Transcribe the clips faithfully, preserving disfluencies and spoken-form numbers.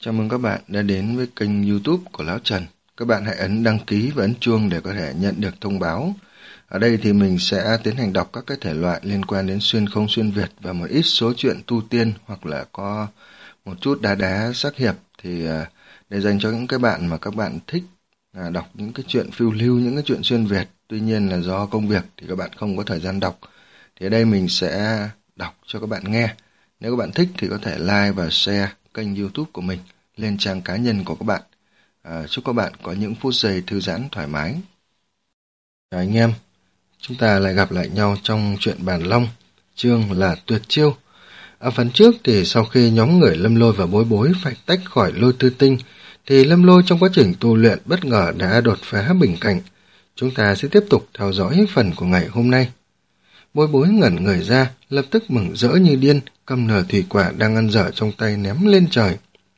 Chào mừng các bạn đã đến với kênh YouTube của Lão Trần. Các bạn hãy ấn đăng ký và ấn chuông để có thể nhận được thông báo. Ở đây thì mình sẽ tiến hành đọc các cái thể loại liên quan đến xuyên không xuyên Việt và một ít số truyện tu tiên hoặc là có một chút đá đá sắc hiệp, thì để dành cho những cái bạn mà các bạn thích đọc những cái chuyện phiêu lưu, những cái chuyện xuyên Việt. Tuy nhiên là do công việc thì các bạn không có thời gian đọc. Thì ở đây mình sẽ đọc cho các bạn nghe. Nếu các bạn thích thì có thể like và share kênh YouTube của mình lên trang cá nhân của các bạn. À, chúc các bạn có những phút giây thư giãn thoải mái. Chào anh em, chúng ta lại gặp lại nhau trong chuyện Bàn Long, chương là tuyệt chiêu. Ở phần trước thì sau khi nhóm người Lâm Lôi và Bối Bối phải tách khỏi Lôi Tư Tinh, thì Lâm Lôi trong quá trình tu luyện bất ngờ đã đột phá bình cảnh. Chúng ta sẽ tiếp tục theo dõi phần của ngày hôm nay. Bối Bối ngẩn người ra, lập tức mừng rỡ như điên, cầm nửa thủy quả đang ăn dở trong tay ném lên trời.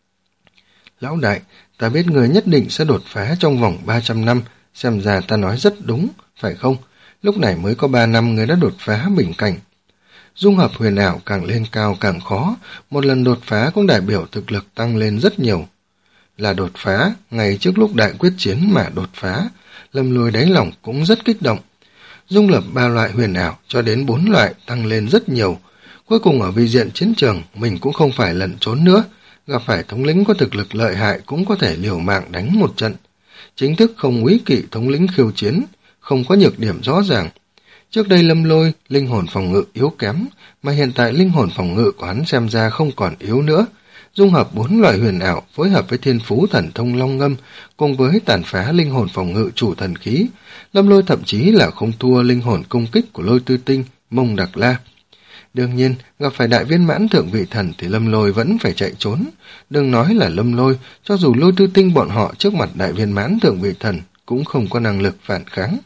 Lão đại, ta biết người nhất định sẽ đột phá trong vòng ba trăm năm, xem ra ta nói rất đúng, phải không? Lúc này mới có ba năm người đã đột phá bình cảnh. Dung hợp huyền ảo càng lên cao càng khó, một lần đột phá cũng đại biểu thực lực tăng lên rất nhiều. Là đột phá, ngay trước lúc đại quyết chiến mà đột phá, Lâm Lôi đáy lòng cũng rất kích động. Dung lập ba loại huyền ảo cho đến bốn loại tăng lên rất nhiều. Cuối cùng ở vi diện chiến trường, mình cũng không phải lẩn trốn nữa. Gặp phải thống lĩnh có thực lực lợi hại cũng có thể liều mạng đánh một trận. Chính thức không úy kỵ thống lĩnh khiêu chiến, không có nhược điểm rõ ràng. Trước đây Lâm Lôi, linh hồn phòng ngự yếu kém, mà hiện tại linh hồn phòng ngự của hắn xem ra không còn yếu nữa. Dung hợp bốn loại huyền ảo phối hợp với thiên phú thần thông long ngâm, cùng với tàn phá linh hồn phòng ngự chủ thần khí, Lâm Lôi thậm chí là không thua linh hồn công kích của Lôi Tư Tinh, Mông Đặc La. Đương nhiên, gặp phải đại viên mãn thượng vị thần thì Lâm Lôi vẫn phải chạy trốn. Đừng nói là Lâm Lôi, cho dù Lôi Tư Tinh bọn họ trước mặt đại viên mãn thượng vị thần cũng không có năng lực phản kháng.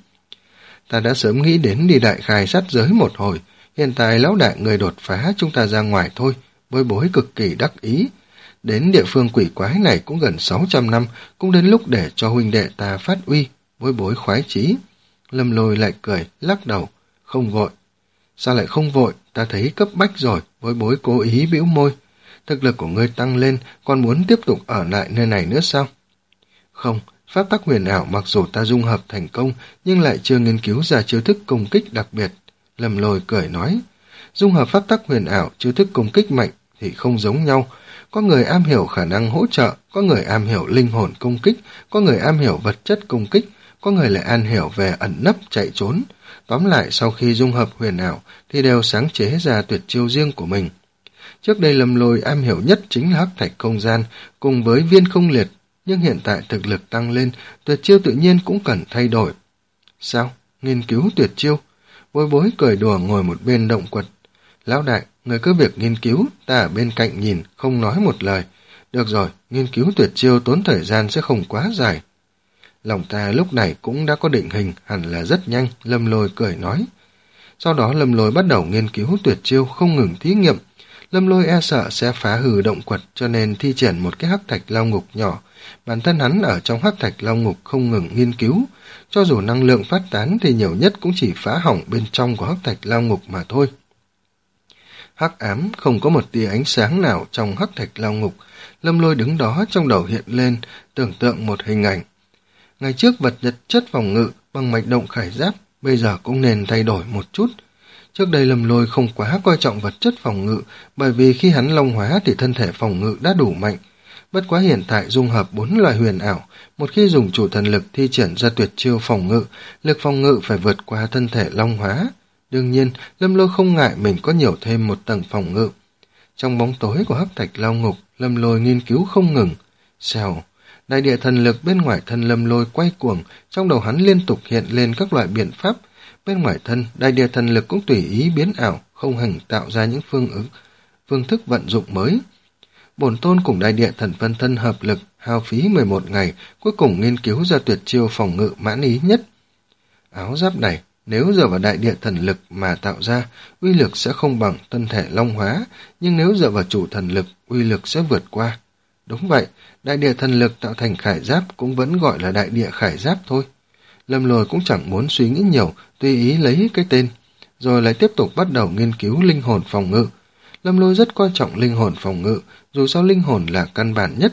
Ta đã sớm nghĩ đến đi đại khai sát giới một hồi, hiện tại lão đại người đột phá, chúng ta ra ngoài thôi. Bối Bối cực kỳ đắc ý. Đến địa phương quỷ quái này cũng gần sáu trăm năm, cũng đến lúc để cho huynh đệ ta phát uy. Bối Bối khoái chí. Lâm Lôi lại cười, lắc đầu, không vội. Sao lại không vội, ta thấy cấp bách rồi. Bối Bối cố ý bĩu môi. Thực lực của ngươi tăng lên, còn muốn tiếp tục ở lại nơi này nữa sao? Không, pháp tắc huyền ảo mặc dù ta dung hợp thành công, nhưng lại chưa nghiên cứu ra chiêu thức công kích đặc biệt. Lâm Lôi cười nói, dung hợp pháp tắc huyền ảo, chiêu thức công kích mạnh thì không giống nhau. Có người am hiểu khả năng hỗ trợ, có người am hiểu linh hồn công kích, có người am hiểu vật chất công kích, có người lại am hiểu về ẩn nấp chạy trốn. Tóm lại, sau khi dung hợp huyền ảo thì đều sáng chế ra tuyệt chiêu riêng của mình. Trước đây Lâm Lôi am hiểu nhất chính là hắc thạch không gian cùng với viên không liệt, nhưng hiện tại thực lực tăng lên, tuyệt chiêu tự nhiên cũng cần thay đổi. Sao? Nghiên cứu tuyệt chiêu? Bối Bối cười đùa ngồi một bên động quật. Lão đại, người cứ việc nghiên cứu, ta ở bên cạnh nhìn, không nói một lời. Được rồi, nghiên cứu tuyệt chiêu tốn thời gian sẽ không quá dài. Lòng ta lúc này cũng đã có định hình, hẳn là rất nhanh, Lâm Lôi cười nói. Sau đó Lâm Lôi bắt đầu nghiên cứu tuyệt chiêu, không ngừng thí nghiệm. Lâm Lôi e sợ sẽ phá hư động quật, cho nên thi triển một cái hắc thạch lao ngục nhỏ. Bản thân hắn ở trong hắc thạch lao ngục không ngừng nghiên cứu. Cho dù năng lượng phát tán thì nhiều nhất cũng chỉ phá hỏng bên trong của hắc thạch lao ngục mà thôi. Hắc ám, không có một tia ánh sáng nào trong hắc thạch lao ngục. Lâm Lôi đứng đó, trong đầu hiện lên, tưởng tượng một hình ảnh. Ngày trước vật nhật chất phòng ngự bằng mạch động khải giáp, bây giờ cũng nên thay đổi một chút. Trước đây Lâm Lôi không quá coi trọng vật chất phòng ngự, bởi vì khi hắn long hóa thì thân thể phòng ngự đã đủ mạnh. Bất quá hiện tại dung hợp bốn loại huyền ảo, một khi dùng chủ thần lực thi triển ra tuyệt chiêu phòng ngự, lực phòng ngự phải vượt qua thân thể long hóa. Đương nhiên, Lâm Lôi không ngại mình có nhiều thêm một tầng phòng ngự. Trong bóng tối của hắc thạch lao ngục, Lâm Lôi nghiên cứu không ngừng. Xèo, đại địa thần lực bên ngoài thân Lâm Lôi quay cuồng, trong đầu hắn liên tục hiện lên các loại biện pháp. Bên ngoài thân, đại địa thần lực cũng tùy ý biến ảo, không hề tạo ra những phương ứng, phương thức vận dụng mới. Bổn tôn cùng đại địa thần phân thân hợp lực, hao phí mười một ngày, cuối cùng nghiên cứu ra tuyệt chiêu phòng ngự mãn ý nhất. Áo giáp này, nếu dựa vào đại địa thần lực mà tạo ra, uy lực sẽ không bằng thân thể long hóa, nhưng nếu dựa vào chủ thần lực, uy lực sẽ vượt qua. Đúng vậy, đại địa thần lực tạo thành khải giáp cũng vẫn gọi là đại địa khải giáp thôi. Lâm Lôi cũng chẳng muốn suy nghĩ nhiều, tùy ý lấy cái tên, rồi lại tiếp tục bắt đầu nghiên cứu linh hồn phòng ngự. Lâm Lôi rất coi trọng linh hồn phòng ngự, dù sao linh hồn là căn bản nhất.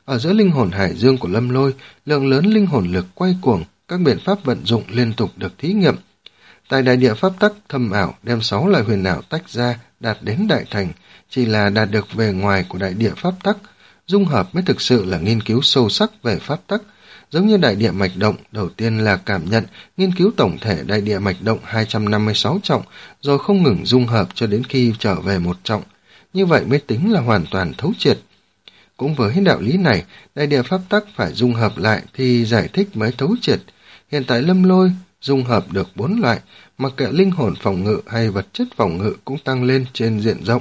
Ở giữa linh hồn hải dương của Lâm Lôi, lượng lớn linh hồn lực quay cuồng, các biện pháp vận dụng liên tục được thí nghiệm. Tại đại địa pháp tắc thâm ảo đem sáu loại huyền ảo tách ra đạt đến đại thành, chỉ là đạt được về ngoài của đại địa pháp tắc, dung hợp mới thực sự là nghiên cứu sâu sắc về pháp tắc. Giống như đại địa mạch động, đầu tiên là cảm nhận, nghiên cứu tổng thể đại địa mạch động hai trăm năm mươi sáu trọng, rồi không ngừng dung hợp cho đến khi trở về một trọng. Như vậy mới tính là hoàn toàn thấu triệt. Cũng với đạo lý này, đại địa pháp tắc phải dung hợp lại thì giải thích mới thấu triệt. Hiện tại Lâm Lôi dung hợp được bốn loại, mặc kệ linh hồn phòng ngự hay vật chất phòng ngự cũng tăng lên trên diện rộng.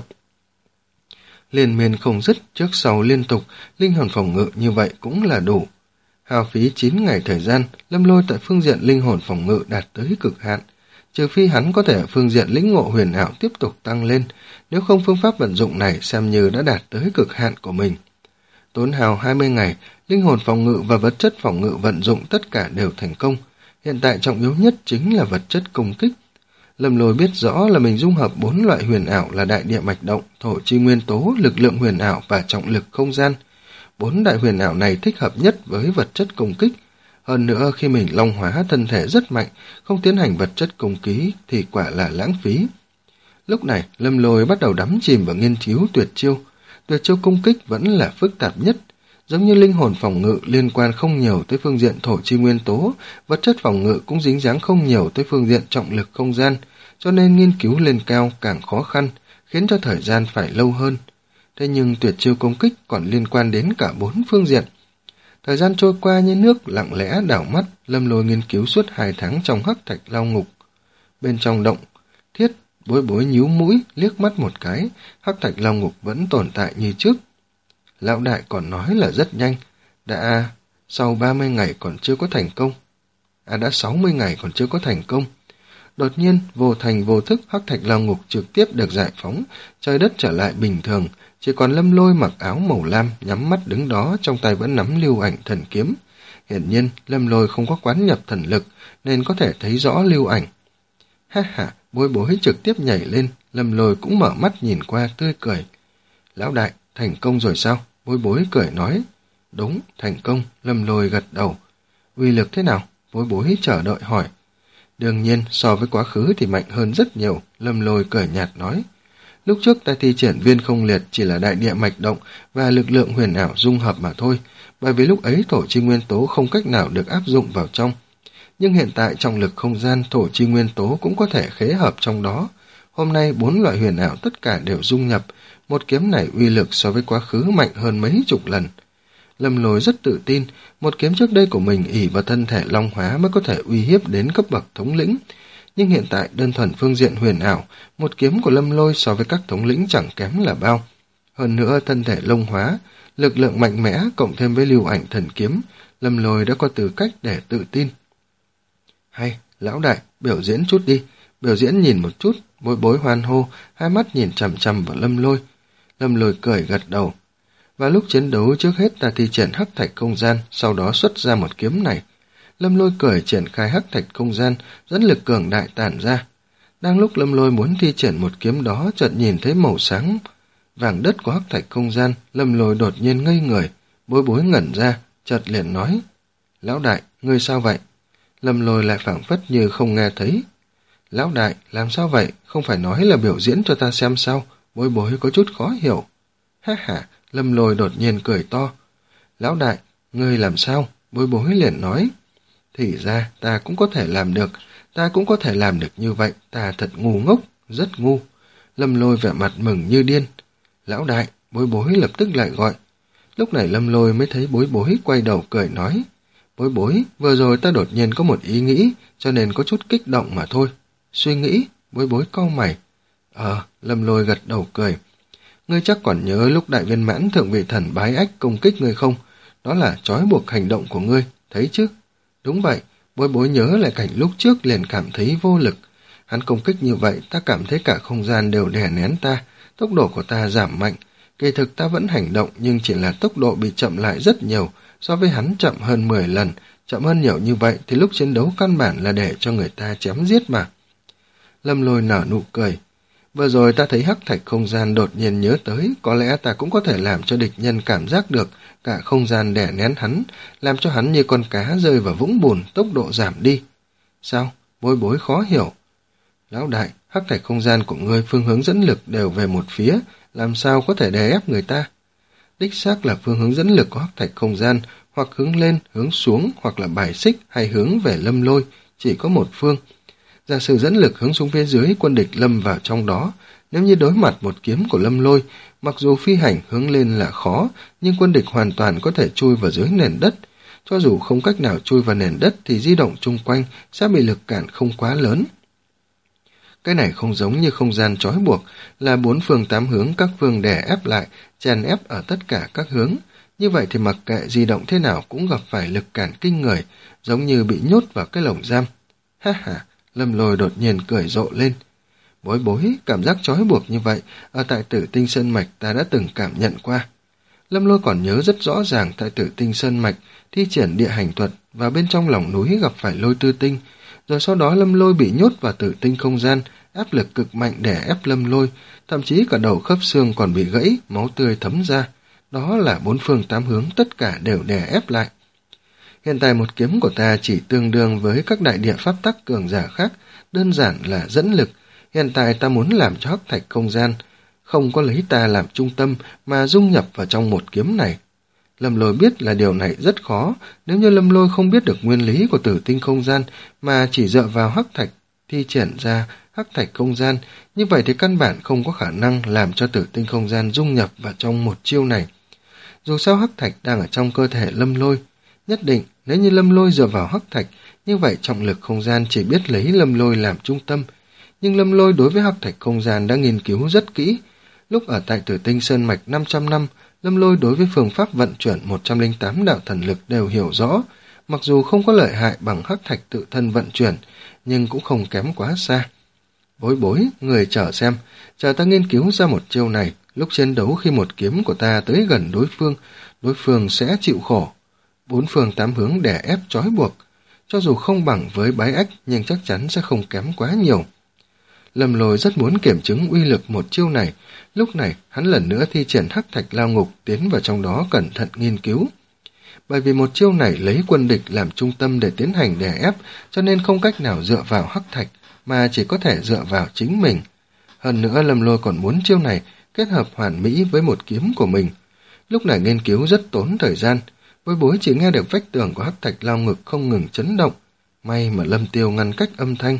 Liên miên không dứt, trước sau liên tục, linh hồn phòng ngự như vậy cũng là đủ. Hao phí chín ngày thời gian, Lâm Lôi tại phương diện linh hồn phòng ngự đạt tới cực hạn. Trừ phi hắn có thể ở phương diện lĩnh ngộ huyền ảo tiếp tục tăng lên, nếu không phương pháp vận dụng này xem như đã đạt tới cực hạn của mình. Tốn hao hai mươi ngày, linh hồn phòng ngự và vật chất phòng ngự vận dụng tất cả đều thành công. Hiện tại trọng yếu nhất chính là vật chất công kích. Lâm Lôi biết rõ là mình dung hợp bốn loại huyền ảo là đại địa mạch động, thổ chi nguyên tố, lực lượng huyền ảo và trọng lực không gian. Bốn đại huyền ảo này thích hợp nhất với vật chất công kích. Hơn nữa khi mình long hóa thân thể rất mạnh, không tiến hành vật chất công ký thì quả là lãng phí. Lúc này, Lâm Lôi bắt đầu đắm chìm vào nghiên cứu tuyệt chiêu. Tuyệt chiêu công kích vẫn là phức tạp nhất. Giống như linh hồn phòng ngự liên quan không nhiều tới phương diện thổ chi nguyên tố, vật chất phòng ngự cũng dính dáng không nhiều tới phương diện trọng lực không gian, cho nên nghiên cứu lên cao càng khó khăn, khiến cho thời gian phải lâu hơn. Thế nhưng tuyệt chiêu công kích còn liên quan đến cả bốn phương diện. Thời gian trôi qua như nước lặng lẽ đảo mắt, Lâm Lôi nghiên cứu suốt hai tháng trong hắc thạch lao ngục. Bên trong động thiết, Bối Bối nhíu mũi, liếc mắt một cái, hắc thạch lao ngục vẫn tồn tại như trước. Lão đại còn nói là rất nhanh, đã sau ba mươi ngày còn chưa có thành công. À đã sáu mươi ngày còn chưa có thành công. Đột nhiên, vô thành vô thức hắc thạch lao ngục trực tiếp được giải phóng, trời đất trở lại bình thường, chỉ còn Lâm Lôi mặc áo màu lam, nhắm mắt đứng đó, trong tay vẫn nắm lưu ảnh thần kiếm. Hiển nhiên, Lâm Lôi không có quán nhập thần lực, nên có thể thấy rõ lưu ảnh. Ha ha, Bối Bối trực tiếp nhảy lên, Lâm Lôi cũng mở mắt nhìn qua tươi cười. Lão đại, thành công rồi sao? Bối Bối cười nói. Đúng, thành công, Lâm Lôi gật đầu. Uy lực thế nào? Bối Bối chờ đợi hỏi. Đương nhiên, so với quá khứ thì mạnh hơn rất nhiều, Lâm Lôi cười nhạt nói. Lúc trước ta thi triển viên không liệt chỉ là đại địa mạch động và lực lượng huyền ảo dung hợp mà thôi, bởi vì lúc ấy thổ chi nguyên tố không cách nào được áp dụng vào trong. Nhưng hiện tại trong lực không gian thổ chi nguyên tố cũng có thể khế hợp trong đó. Hôm nay bốn loại huyền ảo tất cả đều dung nhập, một kiếm này uy lực so với quá khứ mạnh hơn mấy chục lần. Lâm Lôi rất tự tin, một kiếm trước đây của mình ỷ vào thân thể long hóa mới có thể uy hiếp đến cấp bậc thống lĩnh. Nhưng hiện tại đơn thuần phương diện huyền ảo, một kiếm của Lâm Lôi so với các thống lĩnh chẳng kém là bao. Hơn nữa thân thể long hóa, lực lượng mạnh mẽ cộng thêm với lưu ảnh thần kiếm, Lâm Lôi đã có tư cách để tự tin. Hay, lão đại, biểu diễn chút đi, biểu diễn nhìn một chút, Bối Bối hoan hô, hai mắt nhìn chằm chằm vào Lâm Lôi. Lâm Lôi cười gật đầu. Và lúc chiến đấu trước hết ta thi triển hắc thạch không gian, sau đó xuất ra một kiếm này. Lâm Lôi cười triển khai hắc thạch không gian, dẫn lực cường đại tản ra. Đang lúc Lâm Lôi muốn thi triển một kiếm đó, chợt nhìn thấy màu sáng vàng đất của hắc thạch không gian, Lâm Lôi đột nhiên ngây người, Bối Bối ngẩn ra, chợt liền nói: Lão đại, ngươi sao vậy? Lâm Lôi lại phảng phất như không nghe thấy. Lão đại, làm sao vậy? Không phải nói là biểu diễn cho ta xem sao? Bối Bối có chút khó hiểu. Ha ha, Lâm Lôi đột nhiên cười to. Lão đại, ngươi làm sao? Bối Bối liền nói. Thì ra, ta cũng có thể làm được, ta cũng có thể làm được như vậy, ta thật ngu ngốc, rất ngu. Lâm Lôi vẻ mặt mừng như điên. Lão đại, Bối Bối lập tức lại gọi. Lúc này Lâm Lôi mới thấy Bối Bối quay đầu cười nói. Bối Bối, vừa rồi ta đột nhiên có một ý nghĩ, cho nên có chút kích động mà thôi. Suy nghĩ, Bối Bối cau mày. Ờ, Lâm Lôi gật đầu cười. Ngươi chắc còn nhớ lúc đại viên mãn thượng vị thần bái ách công kích ngươi không? Đó là trói buộc hành động của ngươi, thấy chứ? Đúng vậy, Bối Bối nhớ lại cảnh lúc trước liền cảm thấy vô lực. Hắn công kích như vậy, ta cảm thấy cả không gian đều đè nén ta, tốc độ của ta giảm mạnh. Kỳ thực ta vẫn hành động nhưng chỉ là tốc độ bị chậm lại rất nhiều, so với hắn chậm hơn mười lần, chậm hơn nhiều như vậy thì lúc chiến đấu căn bản là để cho người ta chém giết mà. Lâm Lôi nở nụ cười. Vừa rồi ta thấy hắc thạch không gian đột nhiên nhớ tới, có lẽ ta cũng có thể làm cho địch nhân cảm giác được cả không gian đè nén hắn, làm cho hắn như con cá rơi vào vũng bùn, tốc độ giảm đi. Sao? Bối bối khó hiểu. Lão đại, hắc thạch không gian của ngươi phương hướng dẫn lực đều về một phía, làm sao có thể đè ép người ta? Đích xác là phương hướng dẫn lực của hắc thạch không gian, hoặc hướng lên, hướng xuống, hoặc là bài xích hay hướng về Lâm Lôi, chỉ có một phương. Giả sử dẫn lực hướng xuống phía dưới, quân địch lâm vào trong đó, nếu như đối mặt một kiếm của Lâm Lôi, mặc dù phi hành hướng lên là khó, nhưng quân địch hoàn toàn có thể chui vào dưới nền đất. Cho dù không cách nào chui vào nền đất thì di động chung quanh sẽ bị lực cản không quá lớn. Cái này không giống như không gian trói buộc, là bốn phương tám hướng các phương đè ép lại, chèn ép ở tất cả các hướng. Như vậy thì mặc kệ di động thế nào cũng gặp phải lực cản kinh người, giống như bị nhốt vào cái lồng giam. Ha ha, Lâm Lôi đột nhiên cười rộ lên. Bối bối, cảm giác trói buộc như vậy, ở tại Tử Tinh Sơn Mạch ta đã từng cảm nhận qua. Lâm Lôi còn nhớ rất rõ ràng tại Tử Tinh Sơn Mạch thi triển địa hành thuật và bên trong lòng núi gặp phải Lôi Tư Tinh, rồi sau đó Lâm Lôi bị nhốt vào Tử Tinh không gian, áp lực cực mạnh để ép Lâm Lôi, thậm chí cả đầu khớp xương còn bị gãy, máu tươi thấm ra. Đó là bốn phương tám hướng tất cả đều đè ép lại. Hiện tại một kiếm của ta chỉ tương đương với các đại địa pháp tắc cường giả khác, đơn giản là dẫn lực. Hiện tại ta muốn làm cho hắc thạch không gian không có lấy ta làm trung tâm mà dung nhập vào trong một kiếm này. Lâm Lôi biết là điều này rất khó, nếu như Lâm Lôi không biết được nguyên lý của Tử Tinh không gian mà chỉ dựa vào hắc thạch thi triển ra hắc thạch không gian, như vậy thì căn bản không có khả năng làm cho Tử Tinh không gian dung nhập vào trong một chiêu này. Dù sao hắc thạch đang ở trong cơ thể Lâm Lôi, nhất định nếu như Lâm Lôi dựa vào hắc thạch, như vậy trọng lực không gian chỉ biết lấy Lâm Lôi làm trung tâm. Nhưng Lâm Lôi đối với hắc thạch không gian đã nghiên cứu rất kỹ. Lúc ở tại Tử Tinh Sơn Mạch năm trăm năm, Lâm Lôi đối với phương pháp vận chuyển một trăm lẻ tám đạo thần lực đều hiểu rõ, mặc dù không có lợi hại bằng hắc thạch tự thân vận chuyển, nhưng cũng không kém quá xa. Bối bối, người chờ xem, chờ ta nghiên cứu ra một chiêu này, lúc chiến đấu khi một kiếm của ta tới gần đối phương, đối phương sẽ chịu khổ. Bốn phương tám hướng đè ép trói buộc, cho dù không bằng với bái ách nhưng chắc chắn sẽ không kém quá nhiều. Lâm Lôi rất muốn kiểm chứng uy lực một chiêu này, lúc này hắn lần nữa thi triển hắc thạch lao ngục tiến vào trong đó cẩn thận nghiên cứu. Bởi vì một chiêu này lấy quân địch làm trung tâm để tiến hành đè ép, cho nên không cách nào dựa vào hắc thạch, mà chỉ có thể dựa vào chính mình. Hơn nữa Lâm Lôi còn muốn chiêu này kết hợp hoàn mỹ với một kiếm của mình. Lúc này nghiên cứu rất tốn thời gian, Bối bối chỉ nghe được vách tường của hắc thạch lao ngực không ngừng chấn động. May mà Lâm Tiêu ngăn cách âm thanh.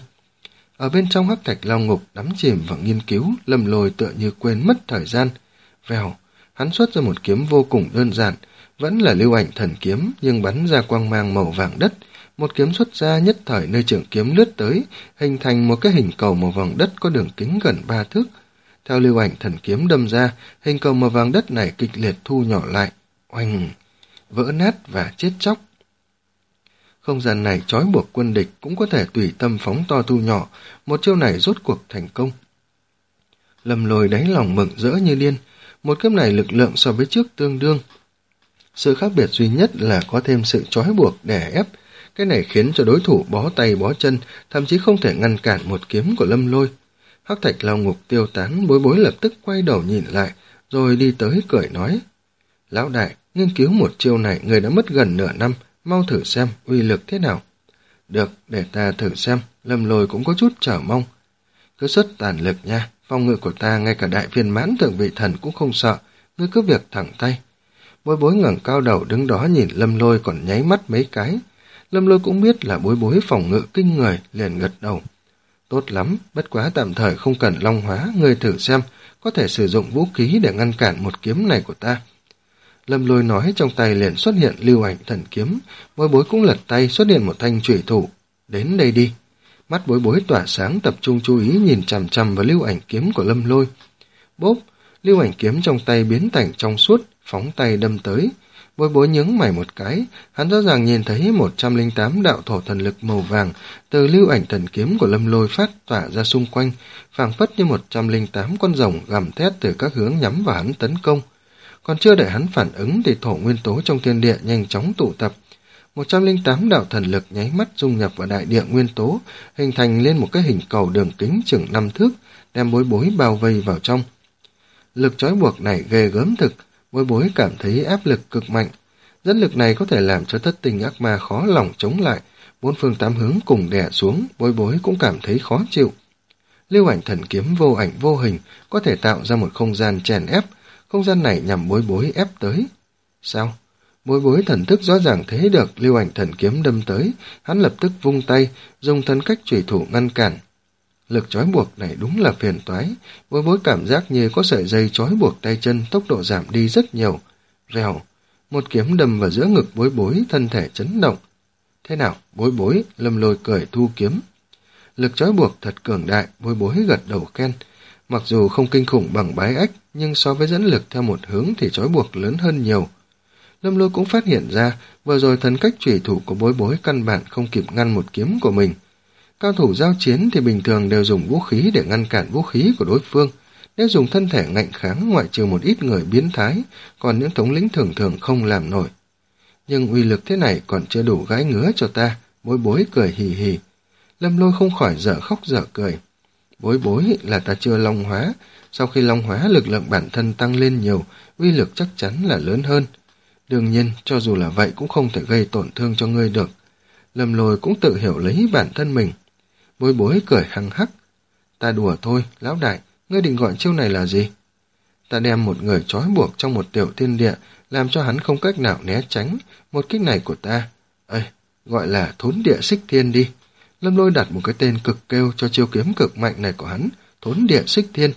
Ở bên trong hắc thạch lao ngục đắm chìm vào nghiên cứu, Lâm Lôi tựa như quên mất thời gian. Vèo, hắn xuất ra một kiếm vô cùng đơn giản, vẫn là lưu ảnh thần kiếm nhưng bắn ra quang mang màu vàng đất. Một kiếm xuất ra nhất thời nơi trường kiếm lướt tới, hình thành một cái hình cầu màu vàng đất có đường kính gần ba thước. Theo lưu ảnh thần kiếm đâm ra, hình cầu màu vàng đất này kịch liệt thu nhỏ lại, oanh, vỡ nát và chết chóc. Không gian này trói buộc quân địch cũng có thể tùy tâm phóng to thu nhỏ, một chiêu này rốt cuộc thành công. Lâm Lôi đáy lòng mừng rỡ như điên, một kiếm này lực lượng so với trước tương đương. Sự khác biệt duy nhất là có thêm sự trói buộc đè ép, cái này khiến cho đối thủ bó tay bó chân, thậm chí không thể ngăn cản một kiếm của Lâm Lôi. Hắc thạch lao ngục tiêu tán, bối bối lập tức quay đầu nhìn lại, rồi đi tới cười nói: Lão đại, nghiên cứu một chiêu này người đã mất gần nửa năm, mau thử xem uy lực thế nào. Được, để ta thử xem. Lâm Lôi cũng có chút chờ mong. Cứ xuất tàn lực nha, phòng ngự của ta ngay cả đại viên mãn thượng vị thần cũng không sợ, ngươi cứ việc thẳng tay. Bối bối ngẩng cao đầu đứng đó nhìn Lâm Lôi còn nháy mắt mấy cái. Lâm Lôi cũng biết là bối bối phòng ngự kinh người, liền gật đầu. Tốt lắm, bất quá tạm thời không cần long hóa, ngươi thử xem, có thể sử dụng vũ khí để ngăn cản một kiếm này của ta. Lâm Lôi nói, trong tay liền xuất hiện lưu ảnh thần kiếm, bối bối cũng lật tay xuất hiện một thanh chủy thủ. Đến đây đi. Mắt bối bối tỏa sáng, tập trung chú ý nhìn chằm chằm vào lưu ảnh kiếm của Lâm Lôi. Bốp, lưu ảnh kiếm trong tay biến thành trong suốt, phóng tay đâm tới. Bối bối nhướng mày một cái, hắn rõ ràng nhìn thấy một trăm lẻ tám đạo thổ thần lực màu vàng từ lưu ảnh thần kiếm của Lâm Lôi phát tỏa ra xung quanh, phảng phất như một trăm lẻ tám con rồng gầm thét từ các hướng nhắm vào hắn tấn công. Còn chưa để hắn phản ứng thì thổ nguyên tố trong thiên địa nhanh chóng tụ tập. một trăm lẻ tám đạo thần lực nháy mắt dung nhập vào đại địa nguyên tố, hình thành lên một cái hình cầu đường kính chừng năm thước, đem Bối Bối bao vây vào trong. Lực trói buộc này ghê gớm thực, Bối Bối cảm thấy áp lực cực mạnh. Dẫn lực này có thể làm cho thất tình ác ma khó lòng chống lại, bốn phương tám hướng cùng đè xuống, Bối Bối cũng cảm thấy khó chịu. Lưu ảnh thần kiếm vô ảnh vô hình có thể tạo ra một không gian chèn ép, không gian này nhằm Bối Bối ép tới. Sao? Bối Bối thần thức rõ ràng thấy được lưu ảnh thần kiếm đâm tới, hắn lập tức vung tay, dùng thân cách chủy thủ ngăn cản. Lực trói buộc này đúng là phiền toái, Bối Bối cảm giác như có sợi dây trói buộc tay chân, tốc độ giảm đi rất nhiều. Rèo, một kiếm đâm vào giữa ngực Bối Bối, thân thể chấn động. Thế nào, Bối Bối? Lâm Lôi cười thu kiếm. Lực trói buộc thật cường đại, Bối Bối gật đầu khen. Mặc dù không kinh khủng bằng bái ách, nhưng so với dẫn lực theo một hướng thì trói buộc lớn hơn nhiều. Lâm Lôi cũng phát hiện ra, vừa rồi thần cách chủy thủ của Bối Bối căn bản không kịp ngăn một kiếm của mình. Cao thủ giao chiến thì bình thường đều dùng vũ khí để ngăn cản vũ khí của đối phương. Nếu dùng thân thể ngạnh kháng ngoại trừ một ít người biến thái, còn những thống lĩnh thường thường không làm nổi. Nhưng uy lực thế này còn chưa đủ gái ngứa cho ta, Bối Bối cười hì hì. Lâm Lôi không khỏi dở khóc dở cười. Bối Bối là ta chưa long hóa, sau khi long hóa lực lượng bản thân tăng lên nhiều, uy lực chắc chắn là lớn hơn. Đương nhiên, cho dù là vậy cũng không thể gây tổn thương cho ngươi được. Lâm Lôi cũng tự hiểu lấy bản thân mình. Bối Bối cười hăng hắc. Ta đùa thôi, lão đại, ngươi định gọi chiêu này là gì? Ta đem một người trói buộc trong một tiểu thiên địa, làm cho hắn không cách nào né tránh. Một kích này của ta, ê, gọi là thốn địa xích thiên đi. Lâm Lôi đặt một cái tên cực kêu cho chiêu kiếm cực mạnh này của hắn, thốn địa xích thiên.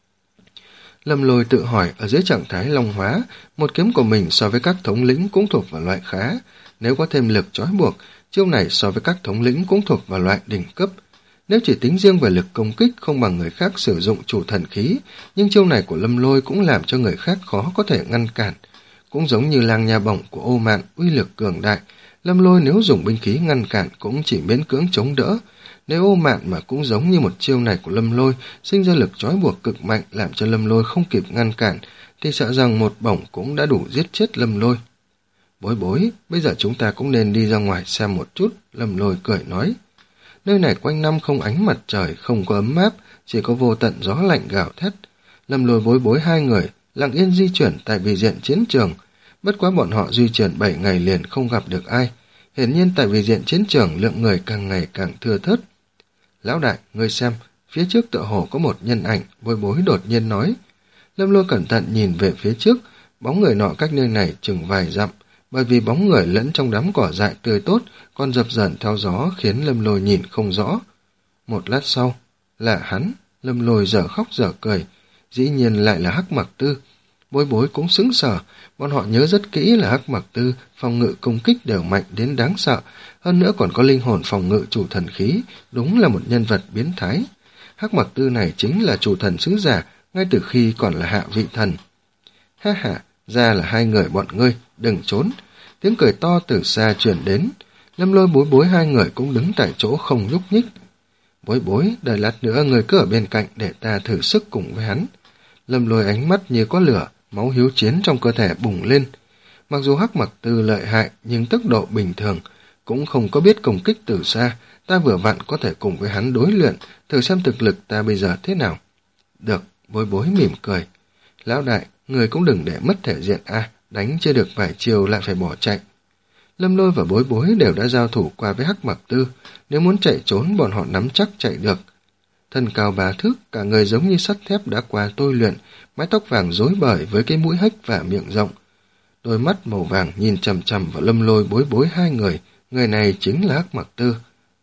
Lâm Lôi tự hỏi, ở dưới trạng thái long hóa, một kiếm của mình so với các thống lĩnh cũng thuộc vào loại khá. Nếu có thêm lực trói buộc, chiêu này so với các thống lĩnh cũng thuộc vào loại đỉnh cấp. Nếu chỉ tính riêng về lực công kích không bằng người khác sử dụng chủ thần khí, nhưng chiêu này của Lâm Lôi cũng làm cho người khác khó có thể ngăn cản. Cũng giống như lang nha bổng của Ô Mạn, uy lực cường đại. Lâm Lôi nếu dùng binh khí ngăn cản cũng chỉ miễn cưỡng chống đỡ. Nếu Ô Mạn mà cũng giống như một chiêu này của Lâm Lôi, sinh ra lực trói buộc cực mạnh làm cho Lâm Lôi không kịp ngăn cản, thì sợ rằng một bổng cũng đã đủ giết chết Lâm Lôi. Bối Bối, bây giờ chúng ta cũng nên đi ra ngoài xem một chút, Lâm Lôi cười nói. Nơi này quanh năm không ánh mặt trời, không có ấm áp, chỉ có vô tận gió lạnh gào thét. Lâm Lôi Bối Bối hai người lặng yên di chuyển tại vị diện chiến trường. Bất quá bọn họ di chuyển bảy ngày liền không gặp được ai. Hiển nhiên tại vị diện chiến trường lượng người càng ngày càng thưa thớt. Lão đại, ngươi xem, phía trước tựa hồ có một nhân ảnh, Bối Bối đột nhiên nói. Lâm Lôi cẩn thận nhìn về phía trước, bóng người nọ cách nơi này chừng vài dặm, bởi vì bóng người lẫn trong đám cỏ dại tươi tốt, còn dập dờn theo gió khiến Lâm Lôi nhìn không rõ. Một lát sau, là hắn, Lâm Lôi dở khóc dở cười, dĩ nhiên lại là Hắc Mặc Tư. Bối Bối cũng sững sờ, bọn họ nhớ rất kỹ là Hắc Mặc Tư phòng ngự công kích đều mạnh đến đáng sợ, hơn nữa còn có linh hồn phòng ngự chủ thần khí, đúng là một nhân vật biến thái. Hắc Mặc Tư này chính là chủ thần sứ giả, ngay từ khi còn là hạ vị thần. Ha ha, ra là hai người bọn ngươi, đừng trốn. Tiếng cười to từ xa truyền đến. Lâm Lôi Bối Bối hai người cũng đứng tại chỗ không nhúc nhích. Bối Bối, đợi lát nữa người cứ ở bên cạnh để ta thử sức cùng với hắn. Lâm Lôi ánh mắt như có lửa, máu hiếu chiến trong cơ thể bùng lên. Mặc dù Hắc Mặc Tư lợi hại nhưng tốc độ bình thường, cũng không có biết công kích từ xa, ta vừa vặn có thể cùng với hắn đối luyện, thử xem thực lực ta bây giờ thế nào. Được, Bối Bối mỉm cười. Lão đại, người cũng đừng để mất thể diện a, à, đánh chưa được vài chiều lại phải bỏ chạy. Lâm Lôi và Bối Bối đều đã giao thủ qua với Hắc Mặc Tư, nếu muốn chạy trốn bọn họ nắm chắc chạy được. Thân cao ba thước, cả người giống như sắt thép đã qua tôi luyện, mái tóc vàng rối bời với cái mũi hếch và miệng rộng. Đôi mắt màu vàng nhìn chằm chằm vào Lâm Lôi Bối Bối hai người, người này chính là Hắc Mặc Tư.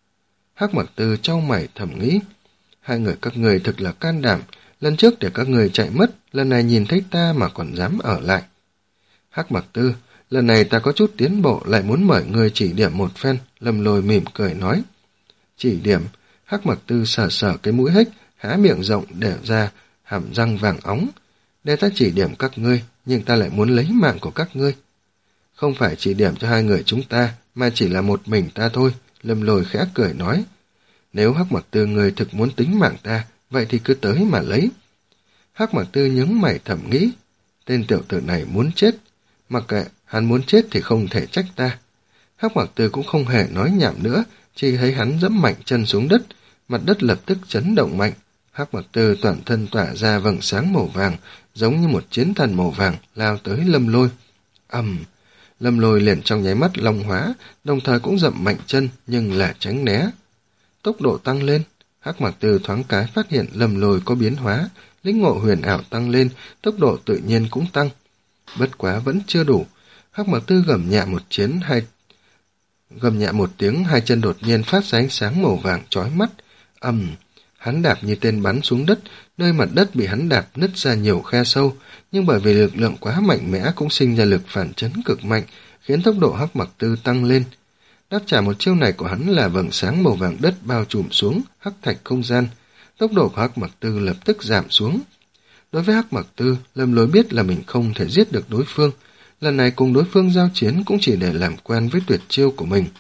Hắc Mặc Tư chau mày thầm nghĩ, hai người các người thực là can đảm, lần trước để các người chạy mất, lần này nhìn thấy ta mà còn dám ở lại. Hắc Mặc Tư, lần này ta có chút tiến bộ, lại muốn mời người chỉ điểm một phen, Lâm Lôi mỉm cười nói. Chỉ điểm? Hắc Mặc Tư sờ sờ cái mũi hếch, há miệng rộng để ra hàm răng vàng óng. Để ta chỉ điểm các ngươi, nhưng ta lại muốn lấy mạng của các ngươi. Không phải chỉ điểm cho hai người chúng ta, mà chỉ là một mình ta thôi, Lâm Lôi khẽ cười nói. Nếu Hắc Mặc Tư người thực muốn tính mạng ta, vậy thì cứ tới mà lấy. Hắc Mặc Tư nhướng mày thầm nghĩ, tên tiểu tử này muốn chết, mặc kệ hắn muốn chết thì không thể trách ta. Hắc Mặc Tư cũng không hề nói nhảm nữa, chỉ thấy hắn dẫm mạnh chân xuống đất, mặt đất lập tức chấn động mạnh, Hắc Mặc Tư toàn thân tỏa ra vầng sáng màu vàng, giống như một chiến thần màu vàng lao tới Lâm Lôi. Ầm, Lâm Lôi liền trong nháy mắt long hóa, đồng thời cũng dậm mạnh chân nhưng là tránh né. Tốc độ tăng lên, Hắc Mặc Tư thoáng cái phát hiện Lâm Lôi có biến hóa, lĩnh ngộ huyền ảo tăng lên, tốc độ tự nhiên cũng tăng. Bất quá vẫn chưa đủ. Hắc Mặc Tư gầm nhẹ một chiến hai gầm nhẹ một tiếng, hai chân đột nhiên phát ra ánh sáng màu vàng chói mắt. Ầm, hắn đạp như tên bắn xuống đất, nơi mặt đất bị hắn đạp nứt ra nhiều khe sâu, nhưng bởi vì lực lượng quá mạnh mẽ cũng sinh ra lực phản chấn cực mạnh, khiến tốc độ Hắc Mặc Tư tăng lên. Đáp trả một chiêu này của hắn là vầng sáng màu vàng đất bao trùm xuống hắc thạch không gian, tốc độ của Hắc Mặc Tư lập tức giảm xuống. Đối với Hắc Mặc Tư, Lâm Lôi biết là mình không thể giết được đối phương, lần này cùng đối phương giao chiến cũng chỉ để làm quen với tuyệt chiêu của mình.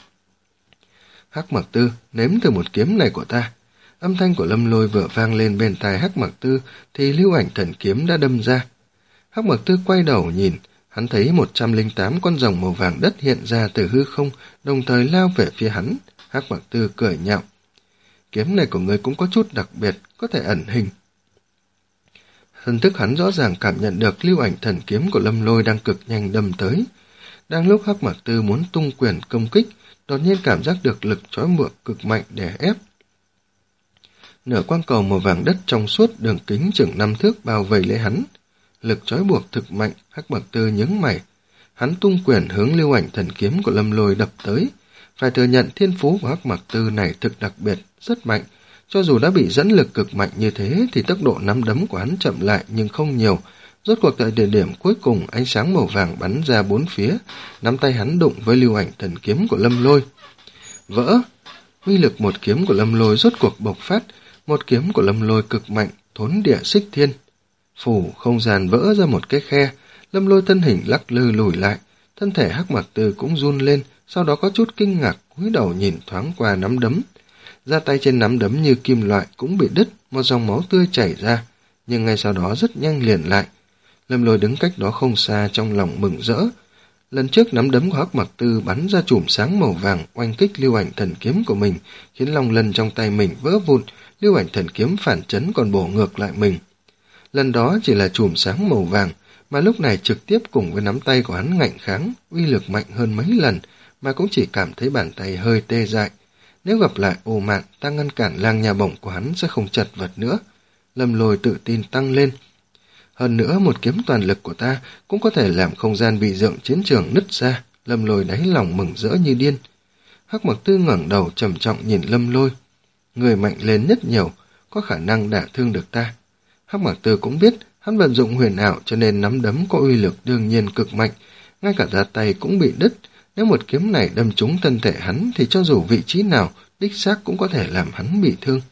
Hắc Mặc Tư, nếm thử một kiếm này của ta. Âm thanh của Lâm Lôi vừa vang lên bên tai Hắc Mặc Tư thì lưu ảnh thần kiếm đã đâm ra. Hắc Mặc Tư quay đầu nhìn, hắn thấy một trăm lẻ tám con rồng màu vàng đất hiện ra từ hư không, đồng thời lao về phía hắn. Hắc Mặc Tư cười nhạo. Kiếm này của ngươi cũng có chút đặc biệt, có thể ẩn hình. Thần thức hắn rõ ràng cảm nhận được lưu ảnh thần kiếm của Lâm Lôi đang cực nhanh đâm tới. Đang lúc Hắc Mặc Tư muốn tung quyền công kích, đột nhiên cảm giác được lực trói buộc cực mạnh đè ép. Nửa quang cầu màu vàng đất trong suốt đường kính chừng năm thước bao vây lấy hắn. Lực trói buộc thực mạnh, Hắc Mặc Tư nhướng mày. Hắn tung quyền hướng lưu ảnh thần kiếm của Lâm Lôi đập tới. Phải thừa nhận thiên phú của Hắc Mặc Tư này thực đặc biệt, rất mạnh. Cho dù đã bị dẫn lực cực mạnh như thế thì tốc độ nắm đấm của hắn chậm lại nhưng không nhiều. Rốt cuộc tại địa điểm cuối cùng, ánh sáng màu vàng bắn ra bốn phía, nắm tay hắn đụng với lưu ảnh thần kiếm của Lâm Lôi. Vỡ! Uy lực một kiếm của Lâm Lôi rốt cuộc bộc phát, một kiếm của Lâm Lôi cực mạnh, thốn địa xích thiên. Phủ không gian vỡ ra một cái khe, Lâm Lôi thân hình lắc lư lùi lại, thân thể Hắc Mặc Tư cũng run lên, sau đó có chút kinh ngạc, cúi đầu nhìn thoáng qua nắm đấm. Ra tay trên nắm đấm như kim loại cũng bị đứt, một dòng máu tươi chảy ra, nhưng ngay sau đó rất nhanh liền lại. Lâm Lôi đứng cách đó không xa trong lòng mừng rỡ. Lần trước nắm đấm của Hắc Mặc Tư bắn ra chùm sáng màu vàng oanh kích lưu ảnh thần kiếm của mình, khiến long lân trong tay mình vỡ vụn, lưu ảnh thần kiếm phản chấn còn bổ ngược lại mình. Lần đó chỉ là chùm sáng màu vàng, mà lúc này trực tiếp cùng với nắm tay của hắn ngạnh kháng, uy lực mạnh hơn mấy lần, mà cũng chỉ cảm thấy bàn tay hơi tê dại. Nếu gặp lại Ô Mạn, ta ngăn cản lang nha bổng của hắn sẽ không chật vật nữa. Lâm Lôi tự tin tăng lên. Hơn nữa, một kiếm toàn lực của ta cũng có thể làm không gian bị dượng chiến trường nứt ra. Lâm Lôi đáy lòng mừng rỡ như điên. Hắc Mặc Tư ngẩng đầu trầm trọng nhìn Lâm Lôi. Người mạnh lên nhất nhiều, có khả năng đả thương được ta. Hắc Mặc Tư cũng biết hắn vận dụng huyền ảo cho nên nắm đấm có uy lực đương nhiên cực mạnh, ngay cả ra tay cũng bị đứt. Nếu một kiếm này đâm trúng thân thể hắn thì cho dù vị trí nào, đích xác cũng có thể làm hắn bị thương.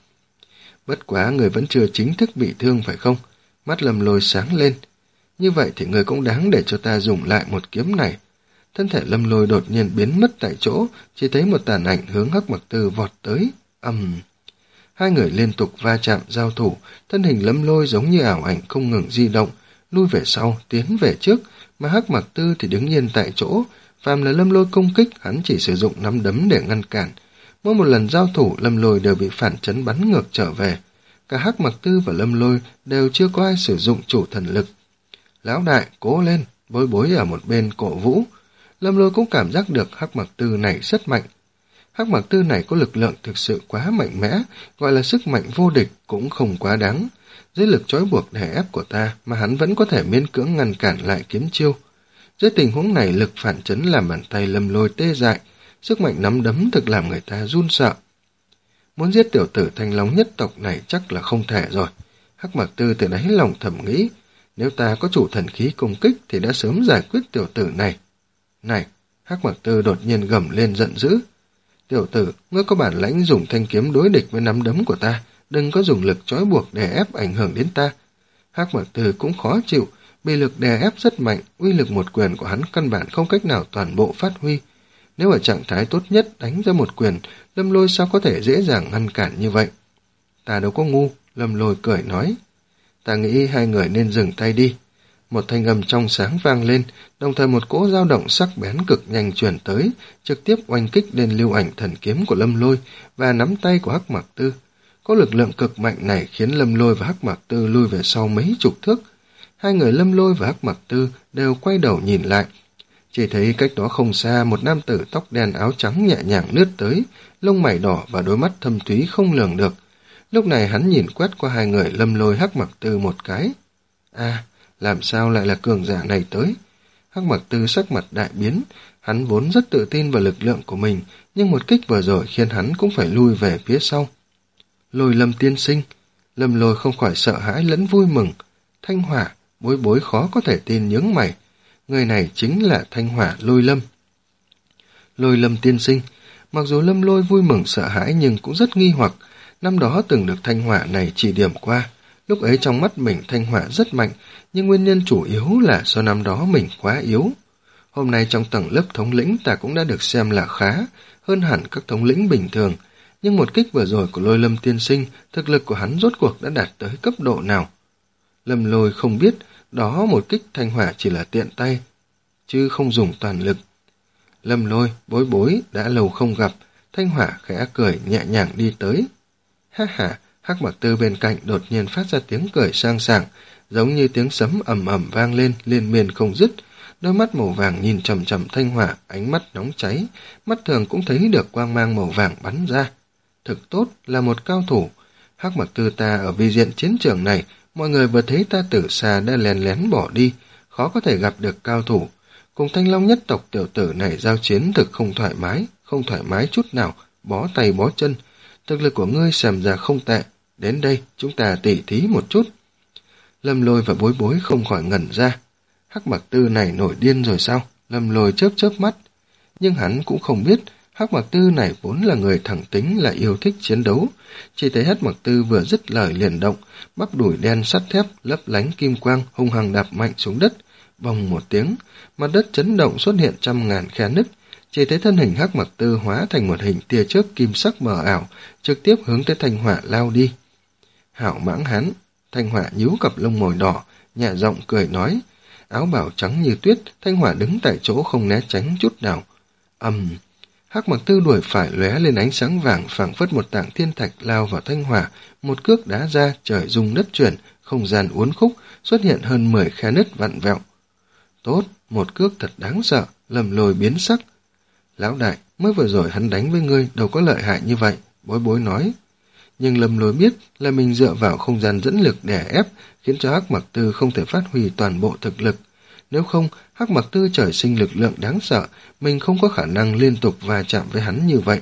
Bất quá người vẫn chưa chính thức bị thương phải không? Mắt Lâm Lôi sáng lên. Như vậy thì người cũng đáng để cho ta dùng lại một kiếm này. Thân thể Lâm Lôi đột nhiên biến mất tại chỗ, chỉ thấy một tàn ảnh hướng Hắc Mặc Tư vọt tới. Ầm! Uhm. Hai người liên tục va chạm giao thủ, thân hình Lâm Lôi giống như ảo ảnh không ngừng di động, lui về sau, tiến về trước, mà Hắc Mặc Tư thì đứng yên tại chỗ. Phàm là Lâm Lôi công kích, hắn chỉ sử dụng nắm đấm để ngăn cản. Mỗi một lần giao thủ, Lâm Lôi đều bị phản chấn bắn ngược trở về. Cả Hắc Mặc Tư và Lâm Lôi đều chưa có ai sử dụng chủ thần lực. Lão đại, cố lên! Bối Bối ở một bên cổ vũ. Lâm Lôi cũng cảm giác được Hắc Mặc Tư này rất mạnh. Hắc Mặc Tư này có lực lượng thực sự quá mạnh mẽ, gọi là sức mạnh vô địch cũng không quá đáng. Dưới lực trói buộc đè ép của ta mà hắn vẫn có thể miễn cưỡng ngăn cản lại kiếm chiêu. Dưới tình huống này, lực phản chấn làm bàn tay Lâm Lôi tê dại, sức mạnh nắm đấm thực làm người ta run sợ. Muốn giết tiểu tử Thanh Long nhất tộc này chắc là không thể rồi. Hắc Mặc Tư từ đáy lòng thầm nghĩ, nếu ta có chủ thần khí công kích thì đã sớm giải quyết tiểu tử này. Này! Hắc Mặc Tư đột nhiên gầm lên giận dữ. Tiểu tử, ngươi có bản lãnh dùng thanh kiếm đối địch với nắm đấm của ta, đừng có dùng lực trói buộc đè ép ảnh hưởng đến ta. Hắc Mặc Tư cũng khó chịu, bị lực đè ép rất mạnh, uy lực một quyền của hắn căn bản không cách nào toàn bộ phát huy. Nếu ở trạng thái tốt nhất đánh ra một quyền, Lâm Lôi sao có thể dễ dàng ngăn cản như vậy? Ta đâu có ngu, Lâm Lôi cười nói. Ta nghĩ hai người nên dừng tay đi. Một thanh âm trong sáng vang lên, đồng thời một cỗ dao động sắc bén cực nhanh truyền tới, trực tiếp oanh kích lên lưu ảnh thần kiếm của Lâm Lôi và nắm tay của Hắc Mặc Tư. Có lực lượng cực mạnh này khiến Lâm Lôi và Hắc Mạc Tư lui về sau mấy chục thước. Hai người Lâm Lôi và Hắc Mạc Tư đều quay đầu nhìn lại. Chỉ thấy cách đó không xa một nam tử tóc đen áo trắng nhẹ nhàng lướt tới, lông mày đỏ và đôi mắt thâm thúy không lường được. Lúc này hắn nhìn quét qua hai người Lâm Lôi Hắc Mạc Tư một cái. À, làm sao lại là cường giả này tới? Hắc Mạc Tư sắc mặt đại biến, hắn vốn rất tự tin vào lực lượng của mình, nhưng một kích vừa rồi khiến hắn cũng phải lui về phía sau. Lôi Lâm tiên sinh, Lâm Lôi không khỏi sợ hãi lẫn vui mừng. Thanh Hỏa, Bối Bối khó có thể tin nhướng mày. Người này chính là Thanh Hỏa Lôi Lâm. Lôi Lâm tiên sinh, mặc dù Lâm Lôi vui mừng sợ hãi nhưng cũng rất nghi hoặc. Năm đó từng được Thanh Hỏa này chỉ điểm qua. Lúc ấy trong mắt mình Thanh Hỏa rất mạnh, nhưng nguyên nhân chủ yếu là do năm đó mình quá yếu. Hôm nay trong tầng lớp thống lĩnh ta cũng đã được xem là khá, hơn hẳn các thống lĩnh bình thường. Nhưng một kích vừa rồi của Lôi Lâm tiên sinh, thực lực của hắn rốt cuộc đã đạt tới cấp độ nào? Lâm Lôi không biết, đó một kích Thanh Hỏa chỉ là tiện tay, chứ không dùng toàn lực. Lâm Lôi, Bối Bối, đã lâu không gặp, Thanh Hỏa khẽ cười nhẹ nhàng đi tới. Ha ha, Hắc Mạc Tư bên cạnh đột nhiên phát ra tiếng cười sang sảng, giống như tiếng sấm ầm ầm vang lên, liên miên không dứt. Đôi mắt màu vàng nhìn chằm chằm Thanh Hỏa, ánh mắt nóng cháy, mắt thường cũng thấy được quang mang màu vàng bắn ra. Thực tốt, là một cao thủ. Hắc Mạc Tư ta ở vi diện chiến trường này, mọi người vừa thấy ta từ xa đã lén lén bỏ đi, khó có thể gặp được cao thủ. Cùng Thanh Long nhất tộc tiểu tử này giao chiến thực không thoải mái, không thoải mái chút nào, bó tay bó chân. Thực lực của ngươi xem ra không tệ, đến đây chúng ta tỉ thí một chút. Lâm Lôi và Bối Bối không khỏi ngẩn ra. Hắc Mạc Tư này nổi điên rồi sao? Lâm Lôi chớp chớp mắt. Nhưng hắn cũng không biết, Hắc Mạc Tư này vốn là người thẳng tính, là yêu thích chiến đấu. Chỉ thấy Hắc Mạc Tư vừa dứt lời liền động, bắp đùi đen sắt thép, lấp lánh kim quang, hung hăng đạp mạnh xuống đất. Vòng một tiếng, mặt đất chấn động xuất hiện trăm ngàn khe nứt. Chỉ thấy thân hình Hắc Mạc Tư hóa thành một hình tia chớp kim sắc mờ ảo, trực tiếp hướng tới Thanh Hỏa lao đi. Hảo mãng hán, Thanh Hỏa nhíu cặp lông mồi đỏ, nhẹ giọng cười nói. Áo bào trắng như tuyết, Thanh Hỏa đứng tại chỗ không né tránh chút nào. Ầm, um, Hắc Mạc Tư đuổi phải lóe lên ánh sáng vàng, phảng phất một tảng thiên thạch lao vào Thanh Hỏa, một cước đá ra, trời rung đất chuyển, không gian uốn khúc, xuất hiện hơn mười khe nứt vặn vẹo. Tốt, một cước thật đáng sợ, Lâm Lôi biến sắc. Lão đại, mới vừa rồi hắn đánh với ngươi đâu có lợi hại như vậy, Bối Bối nói. Nhưng Lâm Lôi biết là mình dựa vào không gian dẫn lực đè ép, khiến cho Hắc Mạc Tư không thể phát huy toàn bộ thực lực. Nếu không, Hắc Mạc Tư trời sinh lực lượng đáng sợ, mình không có khả năng liên tục va chạm với hắn như vậy.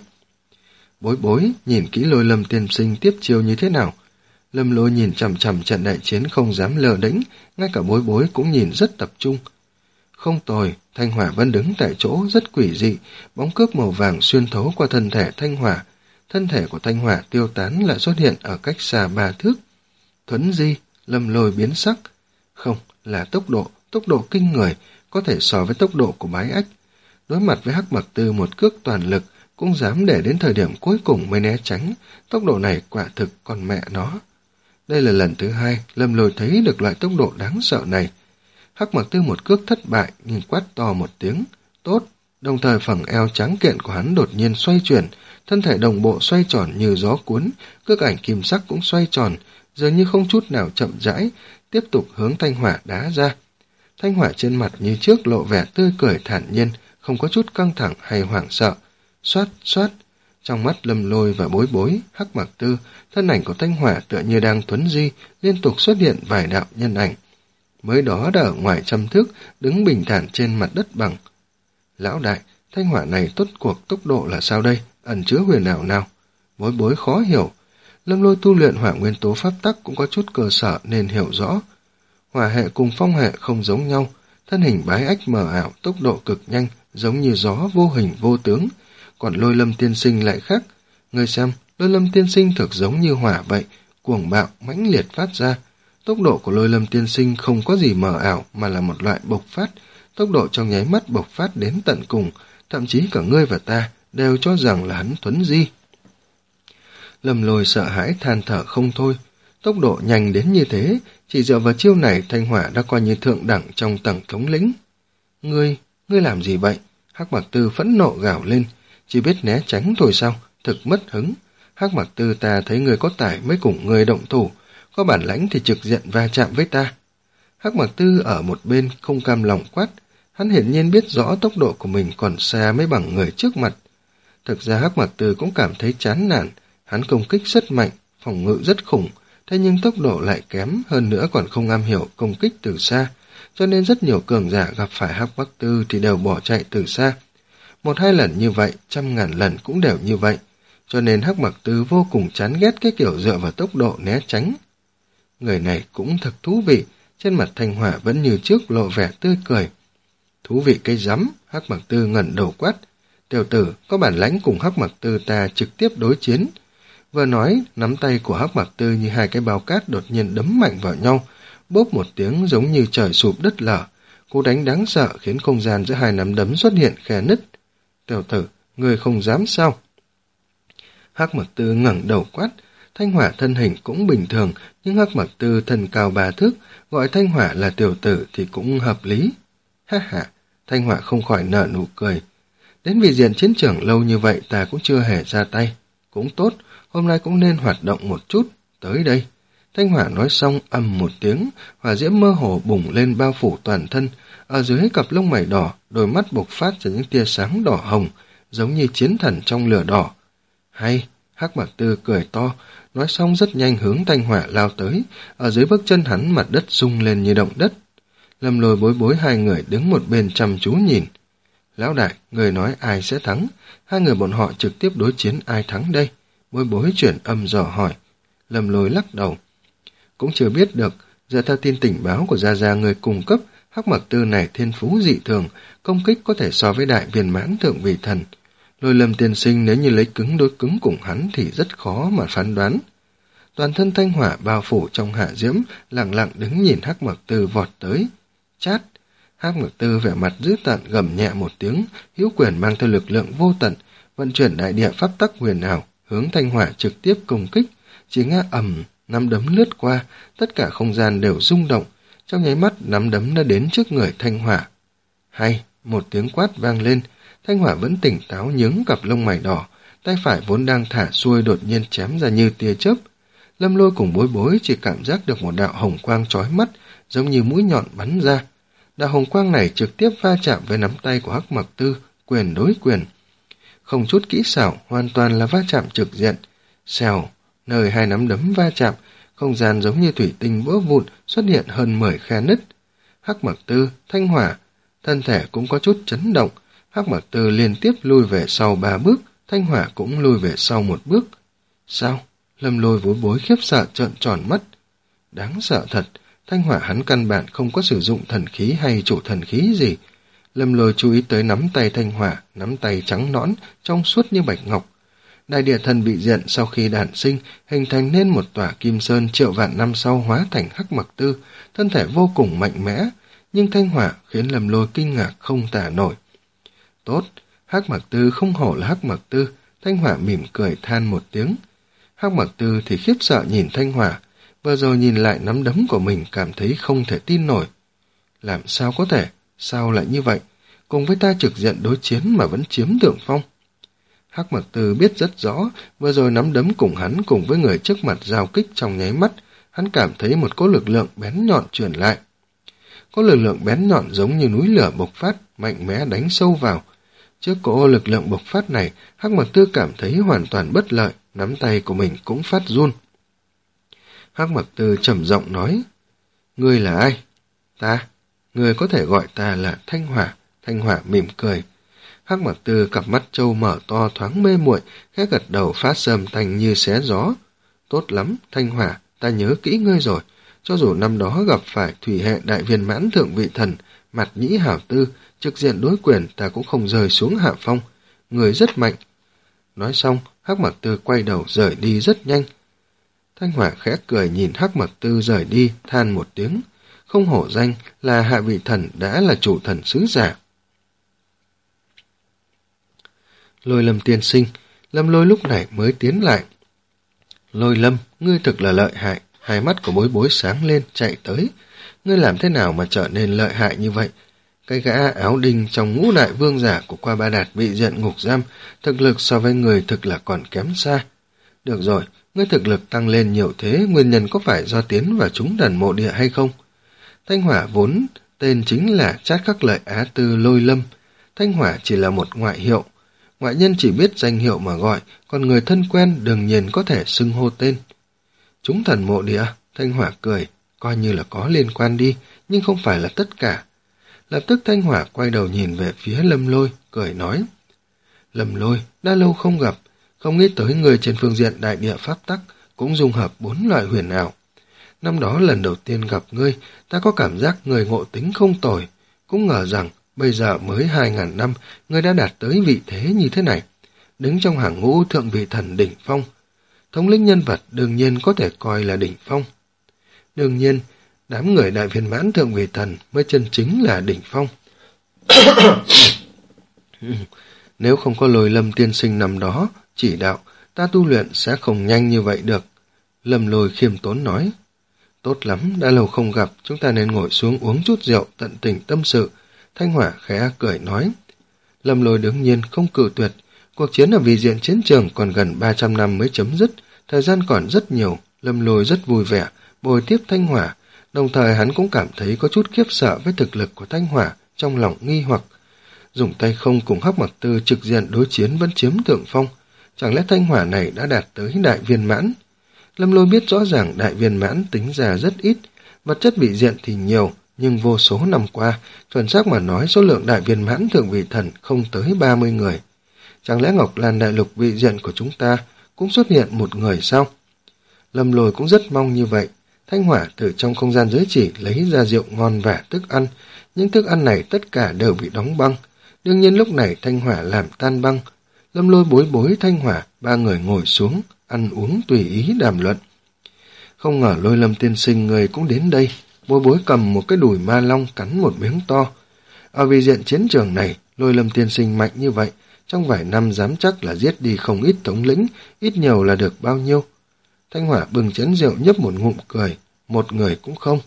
Bối Bối nhìn kỹ Lôi Lâm tiên sinh tiếp chiêu như thế nào. Lâm Lôi nhìn chằm chằm trận đại chiến không dám lờ đễnh, ngay cả Bối Bối cũng nhìn rất tập trung. Không tồi, Thanh Hỏa vẫn đứng tại chỗ rất quỷ dị, bóng cước màu vàng xuyên thấu qua thân thể Thanh Hỏa. Thân thể của Thanh Hỏa tiêu tán lại xuất hiện ở cách xa ba thước. Thuấn di, Lâm Lôi biến sắc. Không, là tốc độ, tốc độ kinh người, có thể so với tốc độ của Bái Ách. Đối mặt với Hắc Mạc Tư một cước toàn lực, cũng dám để đến thời điểm cuối cùng mới né tránh, tốc độ này quả thực còn mẹ nó. Đây là lần thứ hai Lâm Lôi thấy được loại tốc độ đáng sợ này. Hắc Mạc Tư một cước thất bại, nhưng quát to một tiếng, tốt, đồng thời phẳng eo trắng kiện của hắn đột nhiên xoay chuyển, thân thể đồng bộ xoay tròn như gió cuốn, cước ảnh kim sắc cũng xoay tròn, dường như không chút nào chậm rãi, tiếp tục hướng Thanh Hỏa đá ra. Thanh Hỏa trên mặt như trước lộ vẻ tươi cười thản nhiên, không có chút căng thẳng hay hoảng sợ. Xoát, xoát, trong mắt Lâm Lôi và Bối Bối, Hắc Mạc Tư, thân ảnh của Thanh Hỏa tựa như đang thuấn di, liên tục xuất hiện vài đạo nhân ảnh. Mới đó đã ở ngoài trăm thước, đứng bình thản trên mặt đất bằng. Lão đại, Thanh Hỏa này tốt cuộc tốc độ là sao đây, ẩn chứa huyền ảo nào? Bối Bối khó hiểu. Lâm Lôi tu luyện hỏa nguyên tố pháp tắc cũng có chút cơ sở nên hiểu rõ. Hỏa hệ cùng phong hệ không giống nhau, thân hình Bái Ách mờ ảo, tốc độ cực nhanh, giống như gió vô hình vô tướng. Còn Lôi Lâm tiên sinh lại khác. Ngươi xem, Lôi Lâm tiên sinh thực giống như hỏa vậy, cuồng bạo, mãnh liệt phát ra. Tốc độ của Lôi Lâm tiên sinh không có gì mờ ảo mà là một loại bộc phát, tốc độ trong nháy mắt bộc phát đến tận cùng, thậm chí cả ngươi và ta đều cho rằng là hắn thuấn di. Lâm Lôi sợ hãi than thở không thôi, tốc độ nhanh đến như thế, chỉ dựa vào chiêu này Thanh Hỏa đã coi như thượng đẳng trong tầng thống lĩnh. Ngươi, ngươi làm gì vậy? Hắc Mạc Tư phẫn nộ gào lên, chỉ biết né tránh thôi sao, thực mất hứng. Hắc Mặc Tư ta thấy người có tài mới cùng người động thủ, có bản lãnh thì trực diện va chạm với ta. Hắc Mặc Tư ở một bên không cam lòng quát, hắn hiển nhiên biết rõ tốc độ của mình còn xa mới bằng người trước mặt. Thực ra Hắc Mặc Tư cũng cảm thấy chán nản, hắn công kích rất mạnh, phòng ngự rất khủng, thế nhưng tốc độ lại kém, hơn nữa còn không am hiểu công kích từ xa, cho nên rất nhiều cường giả gặp phải Hắc Mặc Tư thì đều bỏ chạy từ xa. Một hai lần như vậy, trăm ngàn lần cũng đều như vậy, cho nên Hắc Mặc Tư vô cùng chán ghét cái kiểu dựa vào tốc độ né tránh. Người này cũng thật thú vị, trên mặt Thanh Hỏa vẫn như trước lộ vẻ tươi cười. Thú vị cái rắm, Hắc Mặc Tư ngẩng đầu quát, tiểu tử có bản lãnh cùng Hắc Mặc Tư ta trực tiếp đối chiến. Vừa nói, nắm tay của Hắc Mặc Tư như hai cái bao cát đột nhiên đấm mạnh vào nhau, bốp một tiếng giống như trời sụp đất lở. Cú đánh đáng sợ khiến không gian giữa hai nắm đấm xuất hiện khe nứt. Tiểu tử, người không dám sao? Hắc Mặc Tư ngẩng đầu quát. Thanh Hỏa thân hình cũng bình thường, nhưng Hắc Mặc Tư thân cao ba thước, gọi Thanh Hỏa là tiểu tử thì cũng hợp lý. Ha ha, Thanh Hỏa không khỏi nở nụ cười. Đến vị diện chiến trường lâu như vậy ta cũng chưa hề ra tay. Cũng tốt, hôm nay cũng nên hoạt động một chút. Tới đây. Thanh Hỏa nói xong ầm một tiếng, hỏa diễm mơ hồ bùng lên bao phủ toàn thân. Ở dưới cặp lông mày đỏ, đôi mắt bộc phát ra những tia sáng đỏ hồng, giống như chiến thần trong lửa đỏ. Hay, Hắc Mặc Tư cười to, nói xong rất nhanh hướng Thanh Hỏa lao tới. Ở dưới bước chân hắn mặt đất rung lên như động đất. Lâm Lôi Bối Bối hai người đứng một bên chăm chú nhìn. Lão đại, người nói ai sẽ thắng? Hai người bọn họ trực tiếp đối chiến ai thắng đây? Bối Bối chuyển âm dò hỏi. Lâm Lôi lắc đầu. Cũng chưa biết được, dựa theo tin tình báo của Gia Gia người cung cấp, Hắc Mặc Tư này thiên phú dị thường, công kích có thể so với đại viên mãn thượng vị thần. Lôi Lâm tiên sinh nếu như lấy cứng đối cứng cùng hắn thì rất khó mà phán đoán. Toàn thân Thanh Hỏa bao phủ trong hạ diễm, lặng lặng đứng nhìn Hắc Mặc Tư vọt tới. Chát! Hắc Mặc Tư vẻ mặt dữ tợn gầm nhẹ một tiếng, hữu quyền mang theo lực lượng vô tận, vận chuyển đại địa pháp tắc huyền ảo, hướng Thanh Hỏa trực tiếp công kích. Chỉ nghe ầm, nắm đấm lướt qua, tất cả không gian đều rung động, trong nháy mắt nắm đấm đã đến trước người Thanh Hỏa. Hay, một tiếng quát vang lên, Thanh Hỏa vẫn tỉnh táo nhướng cặp lông mày đỏ, tay phải vốn đang thả xuôi đột nhiên chém ra như tia chớp. Lâm Lôi cùng Bối Bối chỉ cảm giác được một đạo hồng quang chói mắt, giống như mũi nhọn bắn ra. Đạo hồng quang này trực tiếp va chạm với nắm tay của Hắc Mặc Tư, quyền đối quyền. Không chút kỹ xảo, hoàn toàn là va chạm trực diện. Xèo, nơi hai nắm đấm va chạm, không gian giống như thủy tinh vỡ vụn, xuất hiện hơn mười khe nứt. Hắc Mặc Tư, Thanh Hỏa, thân thể cũng có chút chấn động. Hắc Mặc Tư liên tiếp lui về sau ba bước, Thanh Hỏa cũng lui về sau một bước. Sao? Lâm Lôi Bối Bối khiếp sợ trợn tròn mắt. Đáng sợ thật, Thanh Hỏa hắn căn bản không có sử dụng thần khí hay chủ thần khí gì. Lâm Lôi chú ý tới nắm tay Thanh Hỏa, nắm tay trắng nõn, trong suốt như bạch ngọc. Đại địa thần bị diện sau khi đản sinh, hình thành nên một tòa kim sơn triệu vạn năm sau hóa thành Hắc Mặc Tư, thân thể vô cùng mạnh mẽ, nhưng Thanh Hỏa khiến Lâm Lôi kinh ngạc không tả nổi. Tốt, Hắc Mặc Tư không hổ là Hắc Mặc Tư, Thanh Hỏa mỉm cười than một tiếng. Hắc Mặc Tư thì khiếp sợ nhìn Thanh Hỏa, vừa rồi nhìn lại nắm đấm của mình cảm thấy không thể tin nổi. Làm sao có thể, sao lại như vậy, cùng với ta trực diện đối chiến mà vẫn chiếm thượng phong. Hắc Mặc Tư biết rất rõ, vừa rồi nắm đấm cùng hắn cùng với người trước mặt giao kích trong nháy mắt, hắn cảm thấy một cỗ lực lượng bén nhọn truyền lại. Có lực lượng bén nhọn giống như núi lửa bộc phát, mạnh mẽ đánh sâu vào. Trước cỗ lực lượng bộc phát này, Hắc Mặc Tư cảm thấy hoàn toàn bất lợi, nắm tay của mình cũng phát run. Hắc Mặc Tư trầm giọng nói, ngươi là ai? Ta, ngươi có thể gọi ta là Thanh Hỏa. Thanh Hỏa mỉm cười. Hắc Mặc Tư cặp mắt trâu mở to thoáng mê muội, khẽ gật đầu phát sầm tanh như xé gió. Tốt lắm, Thanh Hỏa, ta nhớ kỹ ngươi rồi. Cho dù năm đó gặp phải thủy hệ đại viên mãn thượng vị thần, mặt nhĩ hảo tư, trực diện đối quyền ta cũng không rời xuống hạ phong. Người rất mạnh. Nói xong, Hắc Mặc Tư quay đầu rời đi rất nhanh. Thanh Hỏa khẽ cười nhìn Hắc Mặc Tư rời đi, than một tiếng. Không hổ danh là hạ vị thần đã là chủ thần sứ giả. Lôi Lâm tiên sinh, Lâm Lôi lúc này mới tiến lại. Lôi Lâm, ngươi thực là lợi hại. Hai mắt của Bối Bối sáng lên, chạy tới. Ngươi làm thế nào mà trở nên lợi hại như vậy? Cái gã áo đinh trong ngũ đại vương giả của Qua Ba Đạt bị diện ngục giam, thực lực so với người thực là còn kém xa. Được rồi, ngươi thực lực tăng lên nhiều thế, nguyên nhân có phải do tiến vào chúng thần mộ địa hay không? Thanh Hỏa vốn tên chính là Trát Khắc Lợi Á Tư Lôi Lâm. Thanh Hỏa chỉ là một ngoại hiệu. Ngoại nhân chỉ biết danh hiệu mà gọi, còn người thân quen đương nhiên có thể xưng hô tên. Chúng thần mộ địa, Thanh Hỏa cười, coi như là có liên quan đi, nhưng không phải là tất cả. Lập tức Thanh Hỏa quay đầu nhìn về phía Lâm Lôi, cười nói. Lâm Lôi, đã lâu không gặp, không nghĩ tới người trên phương diện đại địa pháp tắc cũng dung hợp bốn loại huyền ảo. Năm đó lần đầu tiên gặp ngươi, ta có cảm giác người ngộ tính không tồi, cũng ngờ rằng bây giờ mới hai ngàn năm, ngươi đã đạt tới vị thế như thế này, đứng trong hàng ngũ thượng vị thần đỉnh phong. Thống lĩnh nhân vật đương nhiên có thể coi là đỉnh phong. Đương nhiên, đám người đại viên mãn thượng vị thần mới chân chính là đỉnh phong. Nếu không có Lôi Lâm tiên sinh năm đó chỉ đạo, ta tu luyện sẽ không nhanh như vậy được. Lâm Lôi khiêm tốn nói. Tốt lắm, đã lâu không gặp, chúng ta nên ngồi xuống uống chút rượu, tận tình tâm sự. Thanh Hỏa khẽ cười nói. Lâm Lôi đương nhiên không cự tuyệt. Cuộc chiến ở vị diện chiến trường còn gần ba trăm năm mới chấm dứt, thời gian còn rất nhiều. Lâm Lôi rất vui vẻ, bồi tiếp Thanh Hỏa. Đồng thời hắn cũng cảm thấy có chút khiếp sợ với thực lực của Thanh Hỏa, trong lòng nghi hoặc. Dùng tay không cùng Hắc Mặc Tư trực diện đối chiến vẫn chiếm thượng phong. Chẳng lẽ Thanh Hỏa này đã đạt tới đại viên mãn? Lâm Lôi biết rõ ràng đại viên mãn tính ra rất ít, vật chất vị diện thì nhiều, nhưng vô số năm qua, chuẩn xác mà nói số lượng đại viên mãn thượng vị thần không tới ba mươi người. Chẳng lẽ Ngọc Lan đại lục vị diện của chúng ta cũng xuất hiện một người sao? Lâm Lôi cũng rất mong như vậy. Thanh Hỏa từ trong không gian giới chỉ lấy ra rượu ngon và thức ăn, những thức ăn này tất cả đều bị đóng băng. Đương nhiên lúc này Thanh Hỏa làm tan băng. Lâm Lôi bối bối Thanh Hỏa, ba người ngồi xuống, ăn uống tùy ý đàm luận. Không ngờ Lôi Lâm tiên sinh người cũng đến đây, bối bối cầm một cái đùi ma long cắn một miếng to. Ở vị diện chiến trường này, Lôi Lâm tiên sinh mạnh như vậy, trong vài năm dám chắc là giết đi không ít thống lĩnh, ít nhiều là được bao nhiêu. Thanh Hỏa bừng chén rượu nhấp một ngụm cười, một người cũng không.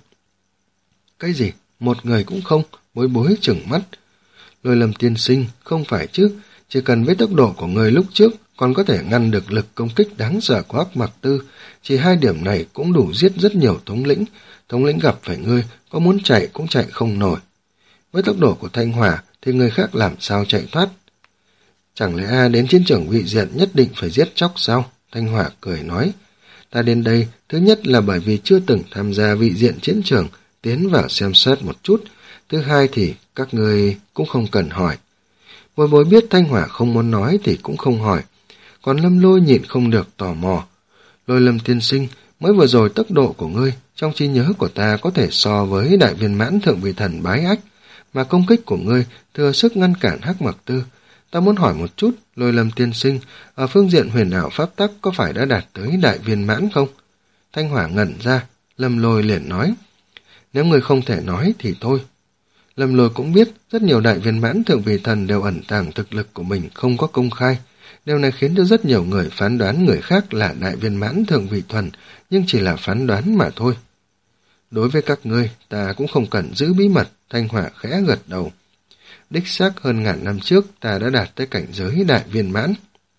Cái gì? Một người cũng không? Bối bối trừng mắt. Lôi Lâm tiên sinh, không phải chứ, chỉ cần với tốc độ của người lúc trước còn có thể ngăn được lực công kích đáng sợ của Hắc Mặc Tư, chỉ hai điểm này cũng đủ giết rất nhiều thống lĩnh. Thống lĩnh gặp phải ngươi, có muốn chạy cũng chạy không nổi. Với tốc độ của Thanh Hỏa thì người khác làm sao chạy thoát? Chẳng lẽ đến chiến trường vị diện nhất định phải giết chóc sao? Thanh Hỏa cười nói. Ta đến đây, thứ nhất là bởi vì chưa từng tham gia vị diện chiến trường, tiến vào xem xét một chút. Thứ hai thì các người cũng không cần hỏi. Bối bối biết Thanh Hỏa không muốn nói thì cũng không hỏi. Còn Lâm Lôi nhịn không được tò mò. Lôi Lâm tiên sinh, mới vừa rồi tốc độ của ngươi trong trí nhớ của ta có thể so với đại viên mãn thượng vị thần Bái Ách, mà công kích của ngươi thừa sức ngăn cản Hắc Mặc Tư. Ta muốn hỏi một chút, Lôi Lâm tiên sinh, ở phương diện huyền ảo pháp tắc có phải đã đạt tới đại viên mãn không? Thanh Hỏa ngẩn ra, Lâm Lôi liền nói. Nếu ngươi không thể nói thì thôi. Lâm Lôi cũng biết rất nhiều đại viên mãn thượng vị thần đều ẩn tàng thực lực của mình không có công khai. Điều này khiến cho rất nhiều người phán đoán người khác là đại viên mãn thượng vị thần, nhưng chỉ là phán đoán mà thôi. Đối với các ngươi, ta cũng không cần giữ bí mật, Thanh Hỏa khẽ gật đầu. Đích xác hơn ngàn năm trước ta đã đạt tới cảnh giới đại viên mãn.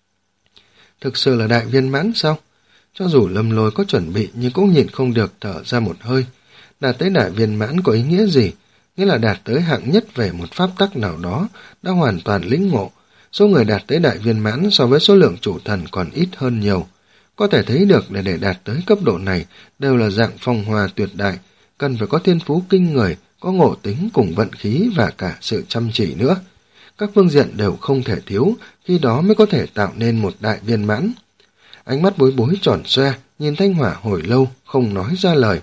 Thực sự là đại viên mãn sao? Cho dù Lâm Lôi có chuẩn bị nhưng cũng nhịn không được thở ra một hơi. Đạt tới đại viên mãn có ý nghĩa gì? Nghĩa là đạt tới hạng nhất về một pháp tắc nào đó, đã hoàn toàn lĩnh ngộ. Số người đạt tới đại viên mãn so với số lượng chủ thần còn ít hơn nhiều. Có thể thấy được là để đạt tới cấp độ này đều là dạng phong hoa tuyệt đại, cần phải có thiên phú kinh người, có ngộ tính cùng vận khí và cả sự chăm chỉ nữa. Các phương diện đều không thể thiếu, khi đó mới có thể tạo nên một đại viên mãn. Ánh mắt bối bối tròn xoe, nhìn Thanh Hỏa hồi lâu, không nói ra lời.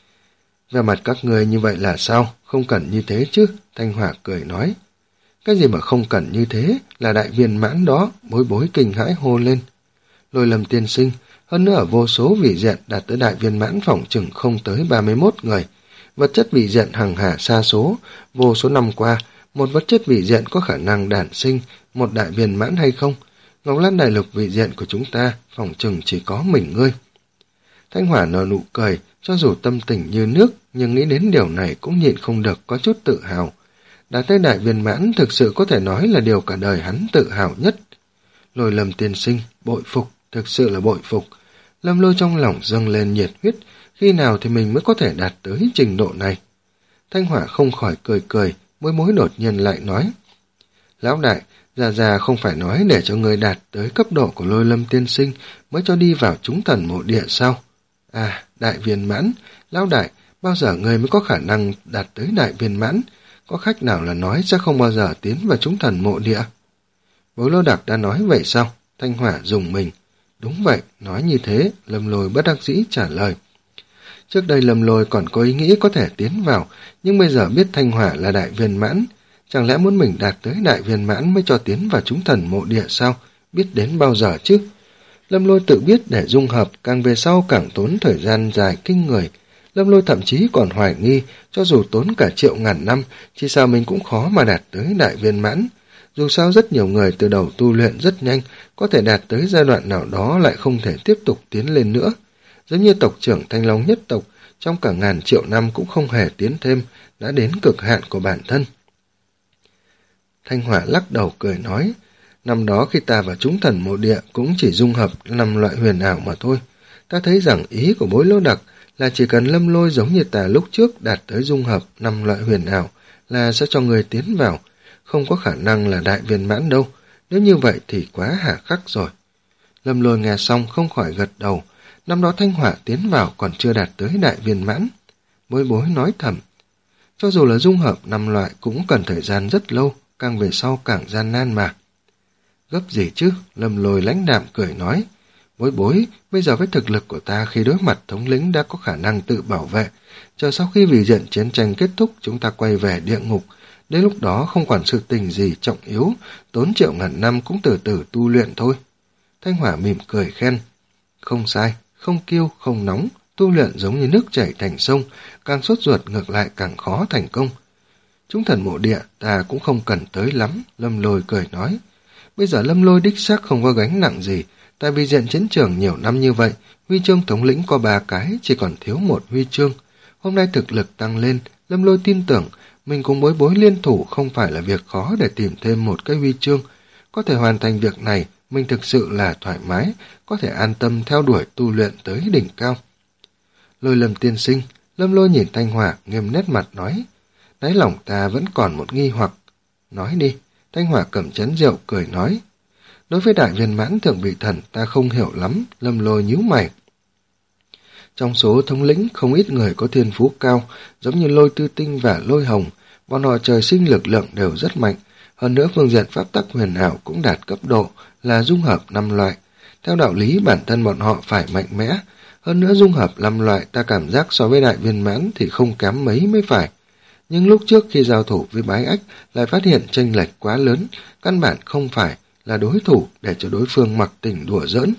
Về mặt các người như vậy là sao? Không cần như thế chứ? Thanh Hỏa cười nói. Cái gì mà không cần như thế? Là đại viên mãn đó, bối bối kinh hãi hô lên. Lôi Lâm tiên sinh, hơn nữa ở vô số vị diện đạt tới đại viên mãn phỏng chừng không tới ba mươi mốt người. Vật chất vị diện hằng hà sa số, vô số năm qua, một vật chất vị diện có khả năng đản sinh một đại viên mãn hay không? Ngọc Lan đại lục vị diện của chúng ta phỏng chừng chỉ có mình ngươi. Thanh Hỏa nở nụ cười, cho dù tâm tình như nước, nhưng nghĩ đến điều này cũng nhịn không được có chút tự hào. Đạt tới đại viên mãn thực sự có thể nói là điều cả đời hắn tự hào nhất. Lôi Lâm tiên sinh, bội phục, thực sự là bội phục. Lâm Lôi trong lòng dâng lên nhiệt huyết, khi nào thì mình mới có thể đạt tới trình độ này. Thanh Hỏa không khỏi cười cười, Bối Bối đột nhiên lại nói. Lão đại, già già không phải nói để cho người đạt tới cấp độ của Lôi Lâm tiên sinh mới cho đi vào chúng thần mộ địa sao? À, đại viên mãn, lão đại, bao giờ người mới có khả năng đạt tới đại viên mãn? Có khách nào là nói sẽ không bao giờ tiến vào chúng thần mộ địa? Bối Lô Đặc đã nói vậy sao? Thanh Hỏa dùng mình. Đúng vậy, nói như thế, Lâm Lôi bất đắc dĩ trả lời. Trước đây Lâm Lôi còn có ý nghĩ có thể tiến vào, nhưng bây giờ biết Thanh Hỏa là đại viên mãn. Chẳng lẽ muốn mình đạt tới đại viên mãn mới cho tiến vào chúng thần mộ địa sao? Biết đến bao giờ chứ? Lâm Lôi tự biết để dung hợp càng về sau càng tốn thời gian dài kinh người. Lâm Lôi thậm chí còn hoài nghi, cho dù tốn cả triệu ngàn năm, chỉ sao mình cũng khó mà đạt tới đại viên mãn. Dù sao rất nhiều người từ đầu tu luyện rất nhanh, có thể đạt tới giai đoạn nào đó lại không thể tiếp tục tiến lên nữa. Giống như tộc trưởng Thanh Long nhất tộc, trong cả ngàn triệu năm cũng không hề tiến thêm, đã đến cực hạn của bản thân. Thanh Hỏa lắc đầu cười nói, năm đó khi ta vào chúng thần mộ địa cũng chỉ dung hợp năm loại huyền ảo mà thôi. Ta thấy rằng ý của Bối Lô Đặc là chỉ cần Lâm Lôi giống như ta lúc trước đạt tới dung hợp năm loại huyền ảo là sẽ cho người tiến vào, không có khả năng là đại viên mãn đâu, nếu như vậy thì quá hà khắc rồi. Lâm Lôi nghe xong không khỏi gật đầu, năm đó Thanh Hỏa tiến vào còn chưa đạt tới đại viên mãn. Bối Bối nói thầm, cho dù là dung hợp năm loại cũng cần thời gian rất lâu, càng về sau càng gian nan mà. Gấp gì chứ, Lâm Lôi lãnh đạm cười nói, Bối Bối, bây giờ với thực lực của ta khi đối mặt thống lĩnh đã có khả năng tự bảo vệ, chờ sau khi vì diện chiến tranh kết thúc chúng ta quay về địa ngục, đến lúc đó không còn sự tình gì trọng yếu, tốn triệu ngàn năm cũng từ từ tu luyện thôi. Thanh Hỏa mỉm cười khen, không sai, không kiêu, không nóng, tu luyện giống như nước chảy thành sông, càng sốt ruột ngược lại càng khó thành công. Chúng thần mộ địa ta cũng không cần tới lắm, Lâm Lôi cười nói. Bây giờ Lâm Lôi đích xác không có gánh nặng gì, tại vì diện chiến trường nhiều năm như vậy, huy chương thống lĩnh có ba cái, chỉ còn thiếu một huy chương. Hôm nay thực lực tăng lên, Lâm Lôi tin tưởng, mình cùng Bối Bối liên thủ không phải là việc khó để tìm thêm một cái huy chương. Có thể hoàn thành việc này, mình thực sự là thoải mái, có thể an tâm theo đuổi tu luyện tới đỉnh cao. Lôi Lâm tiên sinh, Lâm Lôi nhìn Thanh Hỏa nghiêm nét mặt nói, đáy lòng ta vẫn còn một nghi hoặc. Nói đi, Thanh Hỏa cầm chén rượu cười nói, đối với đại viên mãn thượng vị thần ta không hiểu lắm, Lâm Lôi nhíu mày. Trong số thống lĩnh không ít người có thiên phú cao, giống như Lôi Tư Tinh và Lôi Hồng, bọn họ trời sinh lực lượng đều rất mạnh, hơn nữa phương diện pháp tắc huyền ảo cũng đạt cấp độ là dung hợp năm loại. Theo đạo lý bản thân bọn họ phải mạnh mẽ, hơn nữa dung hợp năm loại ta cảm giác so với đại viên mãn thì không kém mấy mới phải. Nhưng lúc trước khi giao thủ với Bái Ách lại phát hiện chênh lệch quá lớn, căn bản không phải là đối thủ để cho đối phương mặc tình đùa giỡn.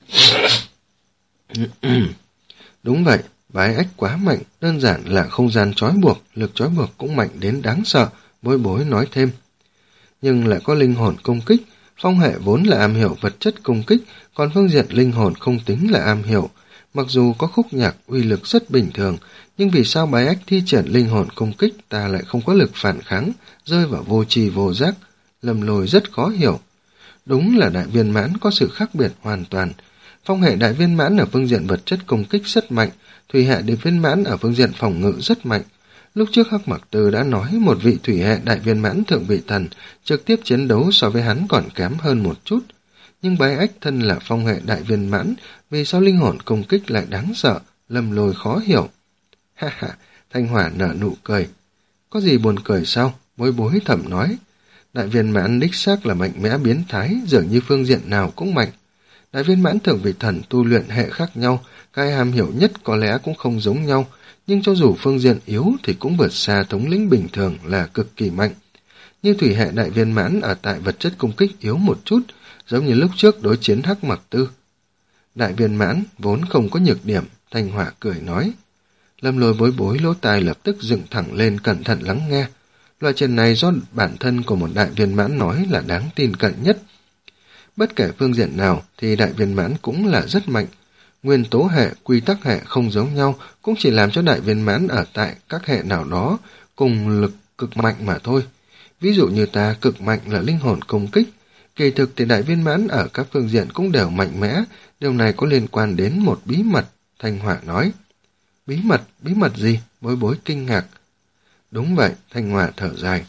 Đúng vậy, Bái Ách quá mạnh, đơn giản là không gian trói buộc, lực trói buộc cũng mạnh đến đáng sợ, Bối Bối nói thêm. Nhưng lại có linh hồn công kích, phong hệ vốn là am hiểu vật chất công kích, còn phương diện linh hồn không tính là am hiểu. Mặc dù có khúc nhạc uy lực rất bình thường, nhưng vì sao Bái Ách thi triển linh hồn công kích ta lại không có lực phản kháng, rơi vào vô tri vô giác? Lâm Lôi rất khó hiểu. Đúng là đại viên mãn có sự khác biệt hoàn toàn. Phong hệ đại viên mãn ở phương diện vật chất công kích rất mạnh, thủy hệ đại viên mãn ở phương diện phòng ngự rất mạnh. Lúc trước Hắc Mặc Tư đã nói một vị thủy hệ đại viên mãn thượng vị thần trực tiếp chiến đấu so với hắn còn kém hơn một chút. Nhưng Bái Ách thân là phong hệ đại viên mãn, vì sao linh hồn công kích lại đáng sợ, Lâm Lôi khó hiểu. Ha ha, Thanh Hỏa nở nụ cười. Có gì buồn cười sao? Bối Bối thầm nói. Đại viên mãn đích xác là mạnh mẽ biến thái, dường như phương diện nào cũng mạnh. Đại viên mãn thượng vị thần tu luyện hệ khác nhau, cái hàm hiểu nhất có lẽ cũng không giống nhau, nhưng cho dù phương diện yếu thì cũng vượt xa thống lĩnh bình thường là cực kỳ mạnh. Như thủy hệ đại viên mãn ở tại vật chất công kích yếu một chút, giống như lúc trước đối chiến Hắc Mặc Tư. Đại viên mãn vốn không có nhược điểm, Thanh Hỏa cười nói. Lâm Lôi Bối Bối lỗ tai lập tức dựng thẳng lên cẩn thận lắng nghe. Loại chuyện này do bản thân của một đại viên mãn nói là đáng tin cậy nhất. Bất kể phương diện nào thì đại viên mãn cũng là rất mạnh. Nguyên tố hệ, quy tắc hệ không giống nhau cũng chỉ làm cho đại viên mãn ở tại các hệ nào đó cùng lực cực mạnh mà thôi. Ví dụ như ta cực mạnh là linh hồn công kích, Kỳ thực thì đại viên mãn ở các phương diện cũng đều mạnh mẽ, điều này có liên quan đến một bí mật, Thanh Hỏa nói. Bí mật, bí mật gì? Bối bối kinh ngạc. Đúng vậy, Thanh Hỏa thở dài.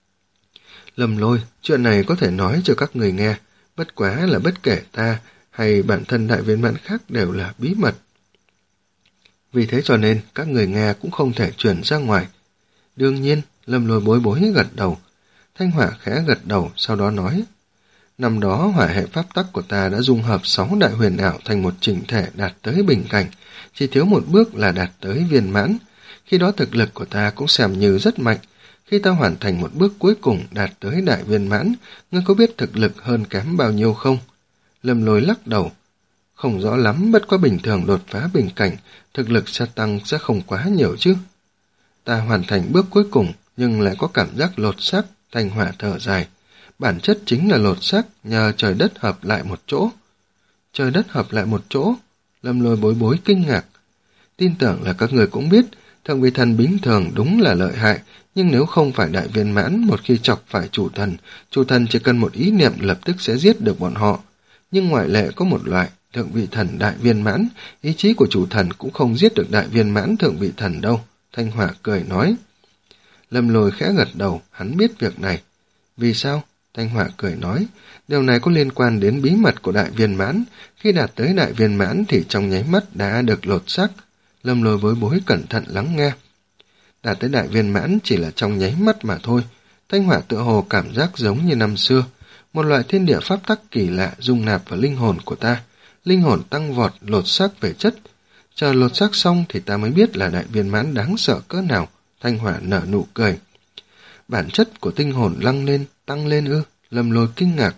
Lâm Lôi, chuyện này có thể nói cho các người nghe, bất quá là bất kể ta hay bản thân đại viên mãn khác đều là bí mật. Vì thế cho nên các người nghe cũng không thể truyền ra ngoài. Đương nhiên, Lâm Lôi bối bối gật đầu. Thanh Hỏa khẽ gật đầu, sau đó nói. Năm đó hỏa hệ pháp tắc của ta đã dung hợp sáu đại huyền ảo thành một chỉnh thể đạt tới bình cảnh, chỉ thiếu một bước là đạt tới viên mãn. Khi đó thực lực của ta cũng xem như rất mạnh. Khi ta hoàn thành một bước cuối cùng đạt tới đại viên mãn, ngươi có biết thực lực hơn kém bao nhiêu không? Lâm Lôi lắc đầu. Không rõ lắm, bất quá bình thường đột phá bình cảnh, thực lực sẽ tăng sẽ không quá nhiều chứ. Ta hoàn thành bước cuối cùng, nhưng lại có cảm giác lột xác, Thanh Hỏa thở dài. Bản chất chính là lột xác, nhờ trời đất hợp lại một chỗ. Trời đất hợp lại một chỗ? Lâm Lôi bối bối kinh ngạc. Tin tưởng là các người cũng biết, thượng vị thần bình thường đúng là lợi hại, nhưng nếu không phải đại viên mãn, một khi chọc phải chủ thần, chủ thần chỉ cần một ý niệm lập tức sẽ giết được bọn họ. Nhưng ngoại lệ có một loại, thượng vị thần đại viên mãn, ý chí của chủ thần cũng không giết được đại viên mãn thượng vị thần đâu. Thanh Hỏa cười nói. Lâm Lôi khẽ gật đầu, hắn biết việc này. Vì sao? Thanh Hỏa cười nói. Điều này có liên quan đến bí mật của đại viên mãn. Khi đạt tới đại viên mãn thì trong nháy mắt đã được lột xác. Lâm Lôi bối bối cẩn thận lắng nghe. Đạt tới đại viên mãn chỉ là trong nháy mắt mà thôi. Thanh Hỏa tựa hồ cảm giác giống như năm xưa. Một loại thiên địa pháp tắc kỳ lạ dung nạp vào linh hồn của ta. Linh hồn tăng vọt, lột xác về chất. Chờ lột xác xong thì ta mới biết là đại viên mãn đáng sợ cỡ nào. Thanh Hỏa nở nụ cười. Bản chất của tinh hồn lăng lên, tăng lên ư? Lâm Lôi kinh ngạc.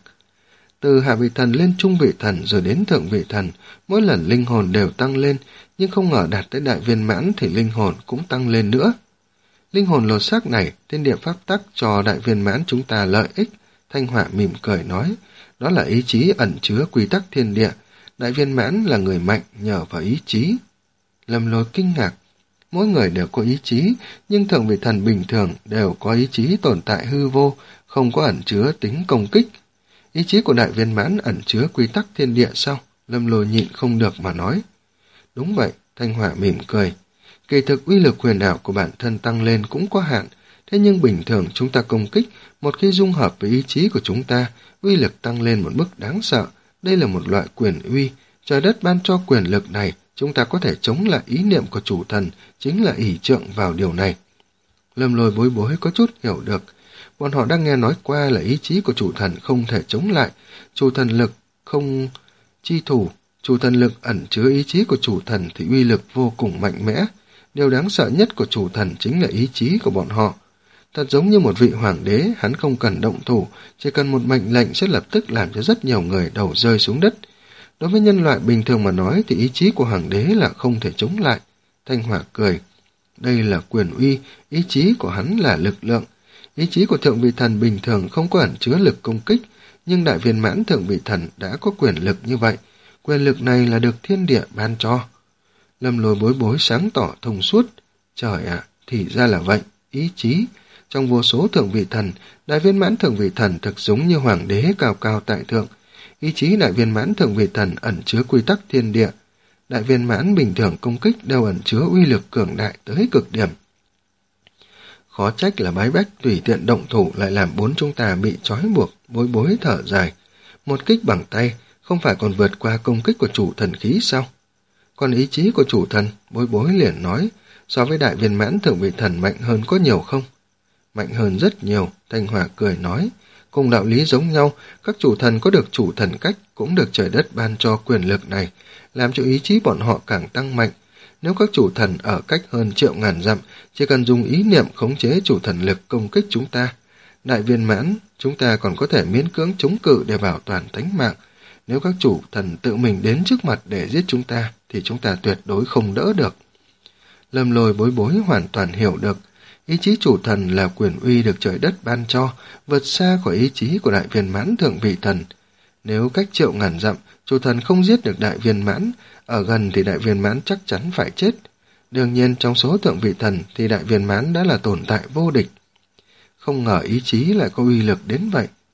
Từ hạ vị thần lên trung vị thần rồi đến thượng vị thần, mỗi lần linh hồn đều tăng lên, nhưng không ngờ đạt tới đại viên mãn thì linh hồn cũng tăng lên nữa. Linh hồn lột xác này, thiên địa pháp tắc cho đại viên mãn chúng ta lợi ích. Thanh Hỏa mỉm cười nói, đó là ý chí ẩn chứa quy tắc thiên địa. Đại viên mãn là người mạnh nhờ vào ý chí. Lâm Lôi kinh ngạc. Mỗi người đều có ý chí, nhưng thượng vị thần bình thường đều có ý chí tồn tại hư vô, không có ẩn chứa tính công kích. Ý chí của đại viên mãn ẩn chứa quy tắc thiên địa sao? Lâm Lôi nhịn không được mà nói. Đúng vậy, Thanh Hỏa mỉm cười. Kỳ thực uy lực huyền ảo của bản thân tăng lên cũng có hạn, thế nhưng bình thường chúng ta công kích, một khi dung hợp với ý chí của chúng ta, uy lực tăng lên một mức đáng sợ. Đây là một loại quyền uy, trời đất ban cho quyền lực này, chúng ta có thể chống lại ý niệm của chủ thần, chính là ỷ trượng vào điều này. Lâm Lôi bối bối có chút hiểu được. Bọn họ đang nghe nói qua là ý chí của chủ thần không thể chống lại, chủ thần lực không chi thủ, chủ thần lực ẩn chứa ý chí của chủ thần thì uy lực vô cùng mạnh mẽ. Điều đáng sợ nhất của chủ thần chính là ý chí của bọn họ. Thật giống như một vị hoàng đế, hắn không cần động thủ, chỉ cần một mệnh lệnh sẽ lập tức làm cho rất nhiều người đầu rơi xuống đất. Đối với nhân loại bình thường mà nói thì ý chí của hoàng đế là không thể chống lại. Thanh Hỏa cười. Đây là quyền uy, ý chí của hắn là lực lượng. Ý chí của thượng vị thần bình thường không có ẩn chứa lực công kích, nhưng đại viên mãn thượng vị thần đã có quyền lực như vậy. Quyền lực này là được thiên địa ban cho. Lâm Lôi bối bối sáng tỏ thông suốt. Trời ạ, thì ra là vậy, ý chí. Trong vô số thượng vị thần, đại viên mãn thượng vị thần thực giống như hoàng đế cao cao tại thượng. Ý chí đại viên mãn thượng vị thần ẩn chứa quy tắc thiên địa. Đại viên mãn bình thường công kích đều ẩn chứa uy lực cường đại tới cực điểm. Khó trách là bái bách tùy tiện động thủ lại làm bốn chúng ta bị trói buộc, bối bối thở dài. Một kích bằng tay, không phải còn vượt qua công kích của chủ thần khí sao? Còn ý chí của chủ thần, bối bối liền nói, so với đại viên mãn thượng vị thần mạnh hơn có nhiều không? Mạnh hơn rất nhiều, Thanh Hỏa cười nói. Cùng đạo lý giống nhau, các chủ thần có được chủ thần cách cũng được trời đất ban cho quyền lực này, làm cho ý chí bọn họ càng tăng mạnh. Nếu các chủ thần ở cách hơn triệu ngàn dặm, chỉ cần dùng ý niệm khống chế chủ thần lực công kích chúng ta. Đại viên mãn, chúng ta còn có thể miễn cưỡng chống cự để bảo toàn tánh mạng. Nếu các chủ thần tự mình đến trước mặt để giết chúng ta, thì chúng ta tuyệt đối không đỡ được. Lâm Lôi bối bối hoàn toàn hiểu được. Ý chí chủ thần là quyền uy được trời đất ban cho, vượt xa khỏi ý chí của đại viên mãn thượng vị thần. Nếu cách triệu ngàn dặm, chủ thần không giết được đại viên mãn, ở gần thì đại viên mãn chắc chắn phải chết. Đương nhiên trong số thượng vị thần thì đại viên mãn đã là tồn tại vô địch. Không ngờ ý chí lại có uy lực đến vậy,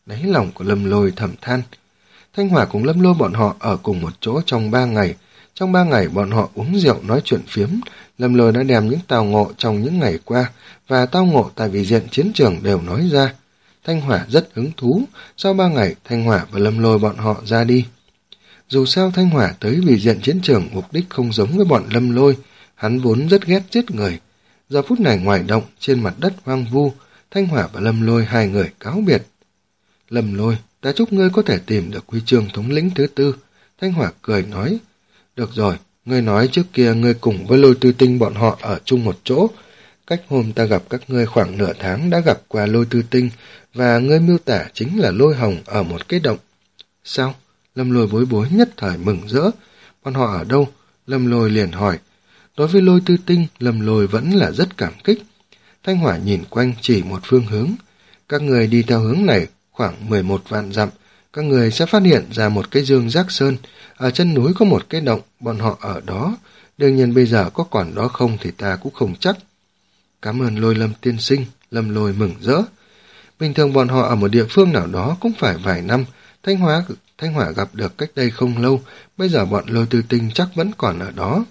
đáy lòng của Lâm Lôi thầm than. Thanh Hỏa cùng Lâm Lôi bọn họ ở cùng một chỗ trong ba ngày. Trong ba ngày bọn họ uống rượu nói chuyện phiếm, Lâm Lôi đã đem những tao ngộ trong những ngày qua và tao ngộ tại vị diện chiến trường đều nói ra. Thanh Hỏa rất hứng thú, sau ba ngày Thanh Hỏa và Lâm Lôi bọn họ ra đi. Dù sao Thanh Hỏa tới vị diện chiến trường mục đích không giống với bọn Lâm Lôi, hắn vốn rất ghét giết người. Giờ phút này ngoài động, trên mặt đất hoang vu, Thanh Hỏa và Lâm Lôi hai người cáo biệt. Lâm Lôi, ta chúc ngươi có thể tìm được huy chương thống lĩnh thứ tư. Thanh Hỏa cười nói, được rồi, ngươi nói trước kia ngươi cùng với Lôi Tư Tinh bọn họ ở chung một chỗ. Cách hôm ta gặp các ngươi khoảng nửa tháng đã gặp qua Lôi Tư Tinh, và ngươi miêu tả chính là Lôi Hồng ở một cái động. Sao? Lâm Lôi bối bối nhất thời mừng rỡ. Bọn họ ở đâu? Lâm Lôi liền hỏi. Đối với Lôi Tư Tinh, Lâm Lôi vẫn là rất cảm kích. Thanh Hỏa nhìn quanh chỉ một phương hướng. Các người đi theo hướng này khoảng mười một vạn dặm, các người sẽ phát hiện ra một cái dương giác sơn. Ở chân núi có một cái động, bọn họ ở đó. Đương nhiên bây giờ có còn đó không thì ta cũng không chắc. Cảm ơn Lôi Lâm tiên sinh, Lâm Lôi mừng rỡ. Bình thường bọn họ ở một địa phương nào đó cũng phải vài năm. Thanh Hỏa, Thanh Hỏa gặp được cách đây không lâu, bây giờ bọn Lôi Tư Tinh chắc vẫn còn ở đó.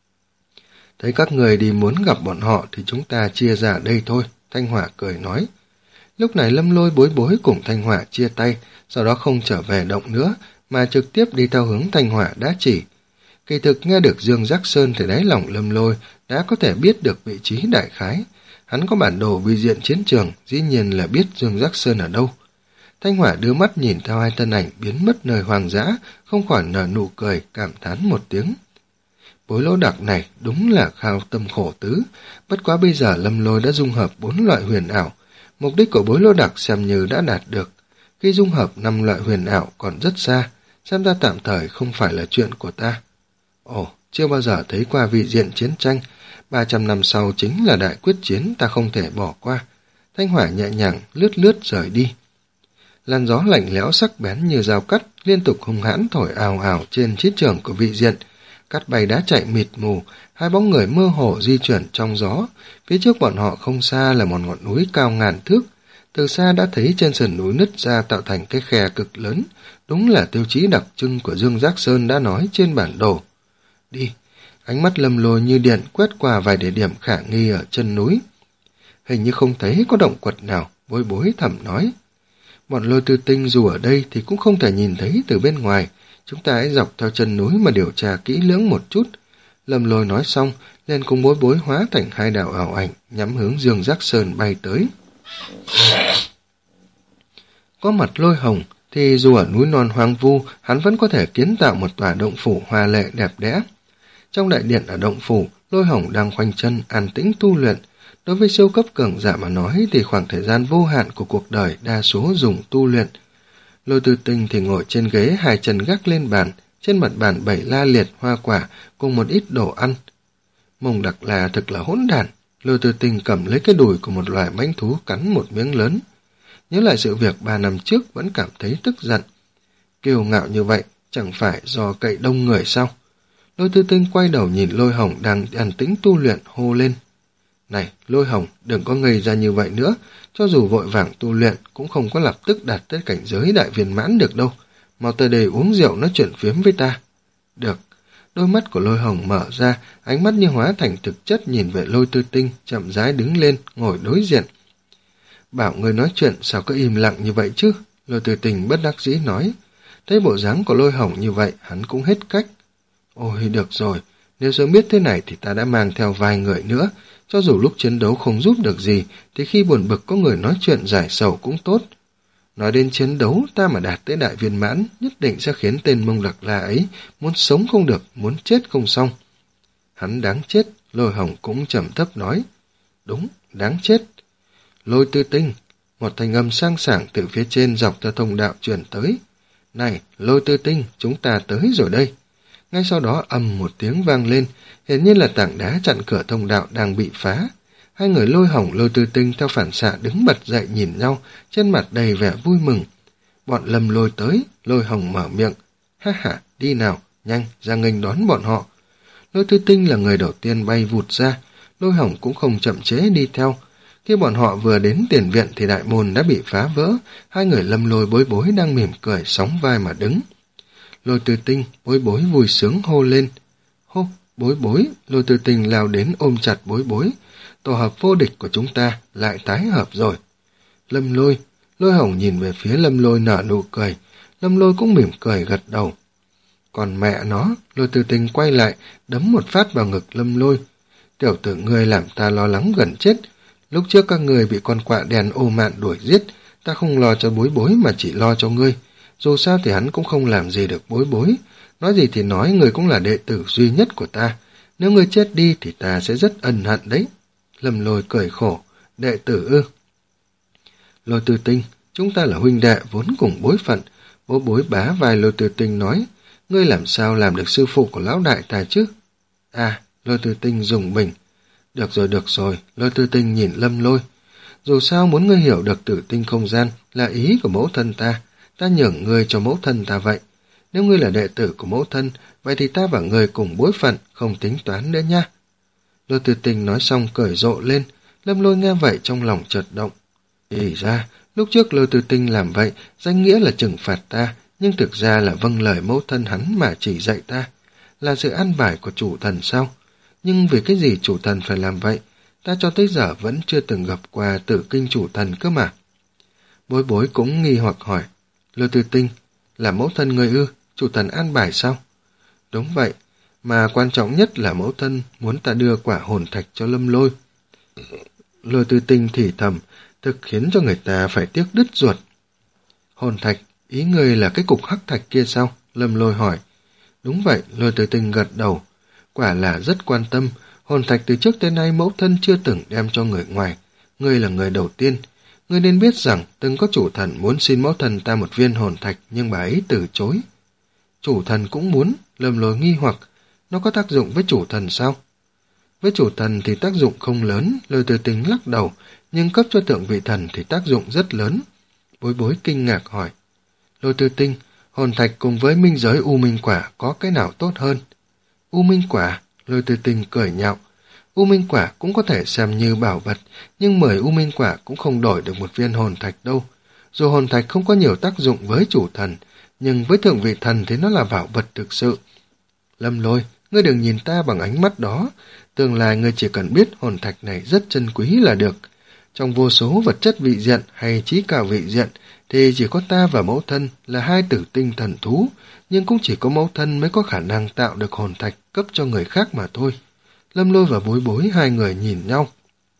Thấy các người đi muốn gặp bọn họ thì chúng ta chia ra đây thôi, Thanh Hỏa cười nói. Lúc này Lâm Lôi bối bối cùng Thanh Hỏa chia tay, sau đó không trở về động nữa, mà trực tiếp đi theo hướng Thanh Hỏa đã chỉ. Kỳ thực nghe được Dương Giác Sơn thì đáy lòng Lâm Lôi đã có thể biết được vị trí đại khái. Hắn có bản đồ vi diện chiến trường, dĩ nhiên là biết Dương Giác Sơn ở đâu. Thanh Hỏa đưa mắt nhìn theo hai thân ảnh biến mất nơi hoang dã, không khỏi nở nụ cười, cảm thán một tiếng. Bối Lỗ Đặc này đúng là khao tâm khổ tứ, bất quá bây giờ Lâm Lôi đã dung hợp bốn loại huyền ảo. Mục đích của Bối Lỗ Đặc xem như đã đạt được. Khi dung hợp năm loại huyền ảo còn rất xa, xem ra tạm thời không phải là chuyện của ta. Ồ, chưa bao giờ thấy qua vị diện chiến tranh, ba trăm năm sau chính là đại quyết chiến ta không thể bỏ qua. Thanh Hỏa nhẹ nhàng lướt lướt rời đi. Làn gió lạnh lẽo sắc bén như dao cắt, liên tục hung hãn thổi ào ào trên chiến trường của vị diện. Cát bay đá chạy mịt mù, hai bóng người mơ hồ di chuyển trong gió. Phía trước bọn họ không xa là một ngọn núi cao ngàn thước. Từ xa đã thấy trên sườn núi nứt ra tạo thành cái khe cực lớn. Đúng là tiêu chí đặc trưng của Dương Giác Sơn đã nói trên bản đồ. Đi, ánh mắt Lâm Lôi như điện quét qua vài địa điểm khả nghi ở chân núi. Hình như không thấy có động quật nào, bối bối thầm nói. Bọn Lôi Tư Tinh dù ở đây thì cũng không thể nhìn thấy từ bên ngoài. Chúng ta hãy dọc theo chân núi mà điều tra kỹ lưỡng một chút. Lâm Lôi nói xong, liền cùng bối bối hóa thành hai đạo ảo ảnh, nhắm hướng Dương Giác Sơn bay tới. Có mặt Lôi Hồng, thì dù ở núi non hoang vu, hắn vẫn có thể kiến tạo một tòa động phủ hoa lệ đẹp đẽ. Trong đại điện ở động phủ, Lôi Hồng đang khoanh chân, an tĩnh tu luyện. Đối với siêu cấp cường giả mà nói thì khoảng thời gian vô hạn của cuộc đời đa số dùng tu luyện. Lôi Tư Tinh thì ngồi trên ghế, hai chân gác lên bàn, trên mặt bàn bảy la liệt hoa quả cùng một ít đồ ăn. Mông Đặc La thực là hỗn đản. Lôi Tư Tinh cầm lấy cái đùi của một loài mãnh thú cắn một miếng lớn. Nhớ lại sự việc ba năm trước vẫn cảm thấy tức giận. Kiêu ngạo như vậy chẳng phải do cậy đông người sao? Lôi Tư Tinh quay đầu nhìn Lôi Hồng đang an tĩnh tu luyện, hô lên. Này, Lôi Hồng, đừng có ngây ra như vậy nữa, cho dù vội vàng tu luyện cũng không có lập tức đạt tới cảnh giới đại viên mãn được đâu. Mau tới đây uống rượu nói chuyện phiếm với ta. Được. Đôi mắt của Lôi Hồng mở ra, ánh mắt như hóa thành thực chất nhìn về Lôi Tư Tinh, chậm rãi đứng lên, ngồi đối diện. Bảo người nói chuyện sao cứ im lặng như vậy chứ? Lôi Tư Tinh bất đắc dĩ nói. Thấy bộ dáng của Lôi Hồng như vậy, hắn cũng hết cách. Ôi, được rồi, nếu sớm biết thế này thì ta đã mang theo vài người nữa. Cho dù lúc chiến đấu không giúp được gì, thì khi buồn bực có người nói chuyện giải sầu cũng tốt. Nói đến chiến đấu, ta mà đạt tới đại viên mãn, nhất định sẽ khiến tên Mông Đặc La ấy muốn sống không được, muốn chết không xong. Hắn đáng chết, Lôi Hồng cũng trầm thấp nói. Đúng, đáng chết. Lôi Tư Tinh, một thanh âm sang sảng từ phía trên dọc theo thông đạo truyền tới. Này, Lôi Tư Tinh, chúng ta tới rồi đây. Ngay sau đó ầm một tiếng vang lên, hiển nhiên là tảng đá chặn cửa thông đạo đang bị phá. Hai người Lôi Hồng, Lôi Tư Tinh theo phản xạ đứng bật dậy nhìn nhau, trên mặt đầy vẻ vui mừng. Bọn Lâm Lôi tới, Lôi Hồng mở miệng. Ha ha, đi nào, nhanh, ra nghênh đón bọn họ. Lôi Tư Tinh là người đầu tiên bay vụt ra, Lôi Hồng cũng không chậm chế đi theo. Khi bọn họ vừa đến tiền viện thì đại môn đã bị phá vỡ, hai người Lâm Lôi Bối Bối đang mỉm cười sóng vai mà đứng. Lôi Tư Tinh, Bối Bối vui sướng hô lên. Hô, Bối Bối, Lôi Tư Tinh lao đến ôm chặt Bối Bối. Tổ hợp vô địch của chúng ta lại tái hợp rồi. Lâm Lôi, Lôi Hồng nhìn về phía Lâm Lôi nở nụ cười. Lâm Lôi cũng mỉm cười gật đầu. Còn mẹ nó, Lôi Tư Tinh quay lại, đấm một phát vào ngực Lâm Lôi. Tiểu tử ngươi làm ta lo lắng gần chết. Lúc trước các người bị con quạ đèn ô mạn đuổi giết, ta không lo cho Bối Bối mà chỉ lo cho ngươi. Dù sao thì hắn cũng không làm gì được Bối Bối. Nói gì thì nói, ngươi cũng là đệ tử duy nhất của ta. Nếu ngươi chết đi thì ta sẽ rất ân hận đấy. Lâm Lôi cười khổ. Đệ tử ư? Lôi Tư Tinh, chúng ta là huynh đệ vốn cùng bối phận. Bố Bối bá vai Lôi Tư Tinh nói. Ngươi làm sao làm được sư phụ của lão đại ta chứ? À, Lôi Tư Tinh dùng mình. Được rồi, được rồi, Lôi Tư Tinh nhìn Lâm Lôi. Dù sao muốn ngươi hiểu được tử tinh không gian là ý của mẫu thân ta, ta nhường ngươi cho mẫu thân ta vậy. Nếu ngươi là đệ tử của mẫu thân, vậy thì ta và ngươi cùng bối phận, không tính toán nữa nha. Lôi Tư Tinh nói xong cười rộ lên, Lâm Lôi nghe vậy trong lòng chợt động. Thì ra, lúc trước Lôi Tư Tinh làm vậy, danh nghĩa là trừng phạt ta, nhưng thực ra là vâng lời mẫu thân hắn mà chỉ dạy ta. Là sự an bài của chủ thần sao? Nhưng vì cái gì chủ thần phải làm vậy? Ta cho tới giờ vẫn chưa từng gặp qua tử kinh chủ thần cơ mà. Bối Bối cũng nghi hoặc hỏi. Lôi Tư Tinh, là mẫu thân người ư? Chủ thần an bài sao? Đúng vậy, mà quan trọng nhất là mẫu thân muốn ta đưa quả hồn thạch cho Lâm Lôi. Lôi Tư Tinh thì thầm, thực khiến cho người ta phải tiếc đứt ruột. Hồn thạch, ý người là cái cục hắc thạch kia sao? Lâm Lôi hỏi. Đúng vậy, Lôi Tư Tinh gật đầu. Quả là rất quan tâm, hồn thạch từ trước tới nay mẫu thân chưa từng đem cho người ngoài. Ngươi là người đầu tiên. Ngươi nên biết rằng từng có chủ thần muốn xin mẫu thân ta một viên hồn thạch nhưng bà ấy từ chối. Chủ thần cũng muốn, Lâm Lôi nghi hoặc, nó có tác dụng với chủ thần sao? Với chủ thần thì tác dụng không lớn, Lôi Tư Tinh lắc đầu, nhưng cấp cho thượng vị thần thì tác dụng rất lớn. Bối Bối kinh ngạc hỏi. Lôi Tư Tinh, hồn thạch cùng với minh giới U Minh Quả có cái nào tốt hơn? U Minh Quả, Lôi Tư Tinh cười nhạo. U Minh Quả cũng có thể xem như bảo vật, nhưng mười U Minh Quả cũng không đổi được một viên hồn thạch đâu. Dù hồn thạch không có nhiều tác dụng với chủ thần, nhưng với thượng vị thần thì nó là bảo vật thực sự. Lâm Lôi, ngươi đừng nhìn ta bằng ánh mắt đó, tương lai ngươi chỉ cần biết hồn thạch này rất chân quý là được. Trong vô số vật chất vị diện hay trí cao vị diện, thì chỉ có ta và mẫu thân là hai tử tinh thần thú, nhưng cũng chỉ có mẫu thân mới có khả năng tạo được hồn thạch cấp cho người khác mà thôi. Lâm Lôi và Bối Bối hai người nhìn nhau.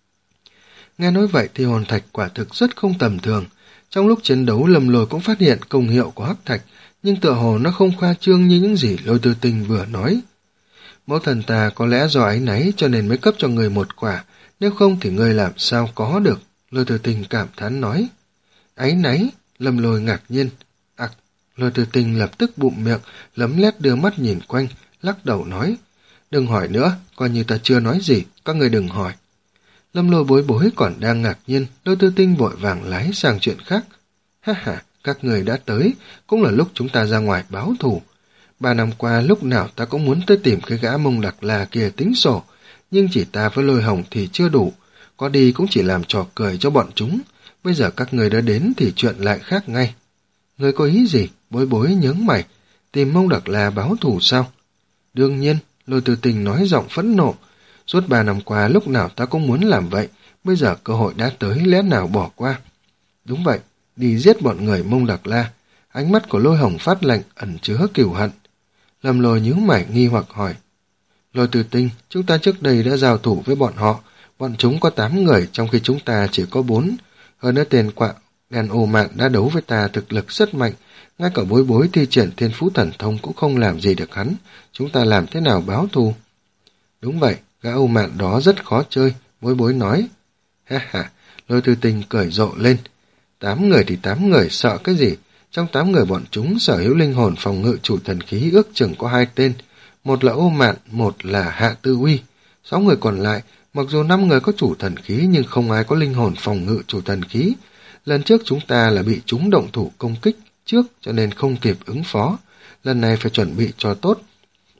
Nghe nói vậy thì hồn thạch quả thực rất không tầm thường. Trong lúc chiến đấu Lâm Lôi cũng phát hiện công hiệu của hắc thạch, nhưng tựa hồ nó không khoa trương như những gì Lôi Tư Tinh vừa nói. Mẫu thần ta có lẽ do áy náy cho nên mới cấp cho người một quả, nếu không thì người làm sao có được, Lôi Tư Tinh cảm thán nói. Áy náy, Lâm Lôi ngạc nhiên. Ặc, Lôi Tư Tinh lập tức bụm miệng, lấm lét đưa mắt nhìn quanh, lắc đầu nói. Đừng hỏi nữa, coi như ta chưa nói gì, các người đừng hỏi. Lâm Lôi Bối Bối còn đang ngạc nhiên, Lôi Tư Tinh vội vàng lái sang chuyện khác. Ha ha, các người đã tới, cũng là lúc chúng ta ra ngoài báo thù. Ba năm qua lúc nào ta cũng muốn tới tìm cái gã Mông Đặc La kia tính sổ, nhưng chỉ ta với Lôi Hồng thì chưa đủ, có đi cũng chỉ làm trò cười cho bọn chúng. Bây giờ các người đã đến thì chuyện lại khác ngay. Người có ý gì? Bối Bối nhướng mày, tìm Mông Đặc La báo thù sao? Đương nhiên, Lôi Tư Tinh nói giọng phẫn nộ. Suốt ba năm qua lúc nào ta cũng muốn làm vậy, bây giờ cơ hội đã tới lẽ nào bỏ qua. Đúng vậy, đi giết bọn người Mông Đặc La. Ánh mắt của Lôi Hồng phát lạnh, ẩn chứa cừu hận. Lâm Lôi nhíu mày nghi hoặc hỏi. Lôi Tư Tinh, chúng ta trước đây đã giao thủ với bọn họ, bọn chúng có tám người trong khi chúng ta chỉ có bốn. Hơn nữa tên quạ đèn ô mạn đã đấu với ta thực lực rất mạnh, ngay cả Bối Bối thi triển thiên phú thần thông cũng không làm gì được hắn, chúng ta làm thế nào báo thù? Đúng vậy, gã ô mạn đó rất khó chơi, Bối Bối nói. Ha ha, Lôi Tư Tinh cười rộ lên. Tám người thì tám người, sợ cái gì? Trong tám người bọn chúng sở hữu linh hồn phòng ngự chủ thần khí ước chừng có hai tên, một là ô mạn, một là Hạ Tư Uy. Sáu người còn lại, mặc dù năm người có chủ thần khí nhưng không ai có linh hồn phòng ngự chủ thần khí. Lần trước chúng ta là bị chúng động thủ công kích trước cho nên không kịp ứng phó, lần này phải chuẩn bị cho tốt.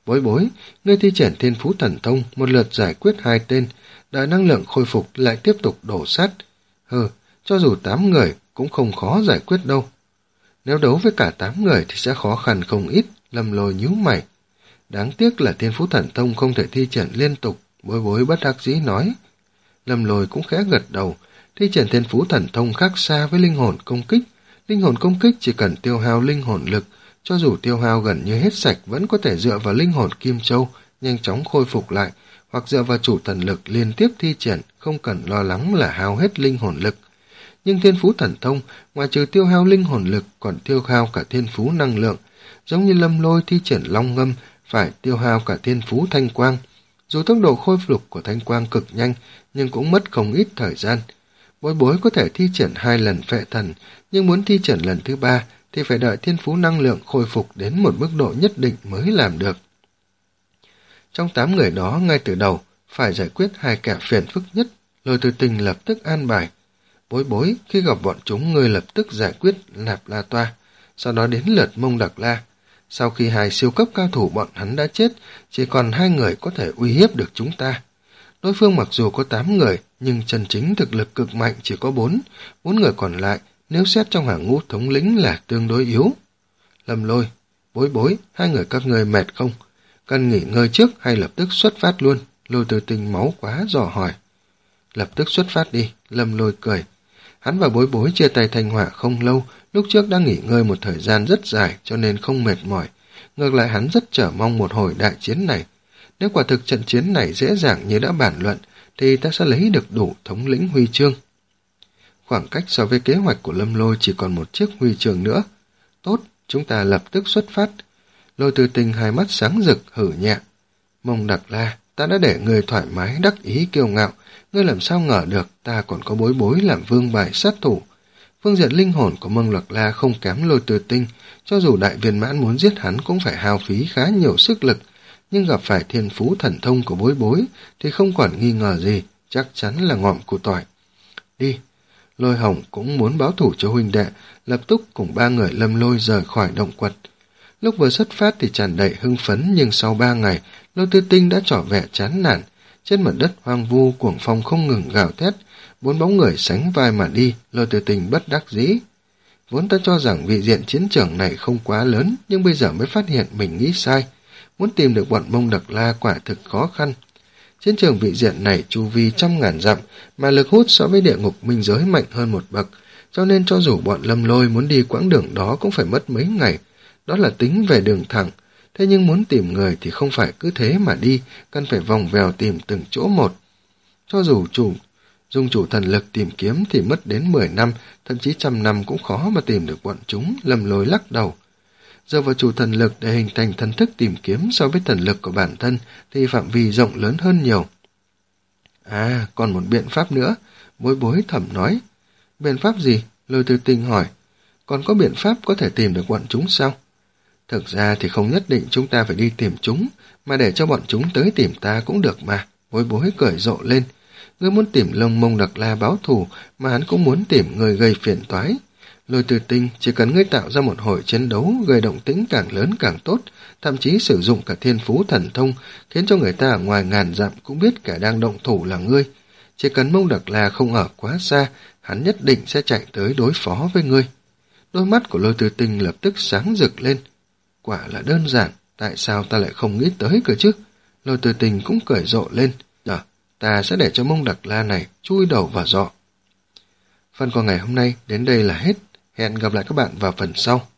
Bối bối, ngươi thi triển thiên phú thần thông, một lượt giải quyết hai tên, đợi năng lượng khôi phục lại tiếp tục đổ sát. Hừ, cho dù tám người cũng không khó giải quyết đâu. Nếu đấu với cả tám người thì sẽ khó khăn không ít, Lâm Lôi nhíu mày. Đáng tiếc là thiên phú thần thông không thể thi triển liên tục, Bối bối bất đắc dĩ nói. Lâm Lôi cũng khẽ gật đầu, thi triển thiên phú thần thông khác xa với linh hồn công kích. Linh hồn công kích chỉ cần tiêu hao linh hồn lực, cho dù tiêu hao gần như hết sạch vẫn có thể dựa vào linh hồn kim châu, nhanh chóng khôi phục lại, hoặc dựa vào chủ thần lực liên tiếp thi triển, không cần lo lắng là hao hết linh hồn lực. Nhưng thiên phú thần thông, ngoài trừ tiêu hao linh hồn lực, còn tiêu hao cả thiên phú năng lượng. Giống như Lâm Lôi thi triển long ngâm, phải tiêu hao cả thiên phú thanh quang. Dù tốc độ khôi phục của thanh quang cực nhanh, nhưng cũng mất không ít thời gian. Bối bối có thể thi triển hai lần phệ thần, nhưng muốn thi triển lần thứ ba thì phải đợi thiên phú năng lượng khôi phục đến một mức độ nhất định mới làm được. Trong tám người đó, ngay từ đầu, phải giải quyết hai kẻ phiền phức nhất, Lôi Từ Tình lập tức an bài. Bối bối, khi gặp bọn chúng ngươi lập tức giải quyết Nạp La Toa, sau đó đến lượt Mông Đặc La. Sau khi hai siêu cấp cao thủ bọn hắn đã chết, chỉ còn hai người có thể uy hiếp được chúng ta. Đối phương mặc dù có tám người, nhưng chân chính thực lực cực mạnh chỉ có bốn, bốn người còn lại, nếu xét trong hàng ngũ thống lĩnh là tương đối yếu. Lâm Lôi, Bối bối, hai người các ngươi mệt không? Cần nghỉ ngơi trước hay lập tức xuất phát luôn? Lôi Từ Tình máu quá dò hỏi. Lập tức xuất phát đi, Lâm Lôi cười. Hắn và Bối bối chia tay Thanh Hỏa không lâu, lúc trước đã nghỉ ngơi một thời gian rất dài cho nên không mệt mỏi. Ngược lại hắn rất chờ mong một hồi đại chiến này. Nếu quả thực trận chiến này dễ dàng như đã bàn luận, thì ta sẽ lấy được đủ thống lĩnh huy chương. Khoảng cách so với kế hoạch của Lâm Lôi chỉ còn một chiếc huy chương nữa. Tốt, chúng ta lập tức xuất phát. Lôi Từ Tình hai mắt sáng rực hử nhẹ. Mông Đặc La, ta đã để người thoải mái đắc ý kiêu ngạo, ngươi làm sao ngờ được ta còn có Bối bối làm vương bài sát thủ. Phương diện linh hồn của Mông Đặc La không kém Lôi Từ Tình, cho dù đại viên mãn muốn giết hắn cũng phải hao phí khá nhiều sức lực, nhưng gặp phải thiên phú thần thông của Bối bối thì không còn nghi ngờ gì, chắc chắn là ngọn củ tỏi. Đi. Lôi Hồng cũng muốn báo thủ cho huynh đệ, lập tức cùng ba người Lâm Lôi rời khỏi động quật. Lúc vừa xuất phát thì tràn đầy hưng phấn, nhưng sau ba ngày, Lôi Tư Tinh đã tỏ vẻ chán nản. Trên mặt đất hoang vu, cuồng phong không ngừng gào thét, bốn bóng người sánh vai mà đi, Lôi Tư Tinh bất đắc dĩ. Vốn ta cho rằng vị diện chiến trường này không quá lớn, nhưng bây giờ mới phát hiện mình nghĩ sai. Muốn tìm được bọn Mông Đặc La quả thực khó khăn. Chiến trường vị diện này chu vi trăm ngàn dặm, mà lực hút so với địa ngục minh giới mạnh hơn một bậc, cho nên cho dù bọn Lâm Lôi muốn đi quãng đường đó cũng phải mất mấy ngày. Đó là tính về đường thẳng, thế nhưng muốn tìm người thì không phải cứ thế mà đi, cần phải vòng vèo tìm từng chỗ một. Cho dù chủ dùng chủ thần lực tìm kiếm thì mất đến mười năm, thậm chí trăm năm cũng khó mà tìm được bọn chúng, Lâm Lôi lắc đầu. Giờ vào chủ thần lực để hình thành thần thức tìm kiếm so với thần lực của bản thân thì phạm vi rộng lớn hơn nhiều. À, còn một biện pháp nữa, Bối bối thầm nói. Biện pháp gì? Lôi Tư Tinh hỏi. Còn có biện pháp có thể tìm được bọn chúng sao? Thực ra thì không nhất định chúng ta phải đi tìm chúng, mà để cho bọn chúng tới tìm ta cũng được mà. Bối bối cười rộ lên. Ngươi muốn tìm Lông Mông Đặc La báo thù, mà hắn cũng muốn tìm người gây phiền toái. Lôi Từ Tinh, chỉ cần ngươi tạo ra một hồi chiến đấu gây động tĩnh càng lớn càng tốt, thậm chí sử dụng cả thiên phú thần thông, khiến cho người ta ở ngoài ngàn dặm cũng biết kẻ đang động thủ là ngươi. Chỉ cần Mông Đặc La không ở quá xa, hắn nhất định sẽ chạy tới đối phó với ngươi. Đôi mắt của Lôi Từ Tinh lập tức sáng rực lên. Quả là đơn giản, tại sao ta lại không nghĩ tới cơ chứ? Lôi Từ Tinh cũng cười rộ lên. Ờ, ta sẽ để cho Mông Đặc La này chui đầu vào giọ. Phần của ngày hôm nay đến đây là hết. Hẹn gặp lại các bạn vào phần sau.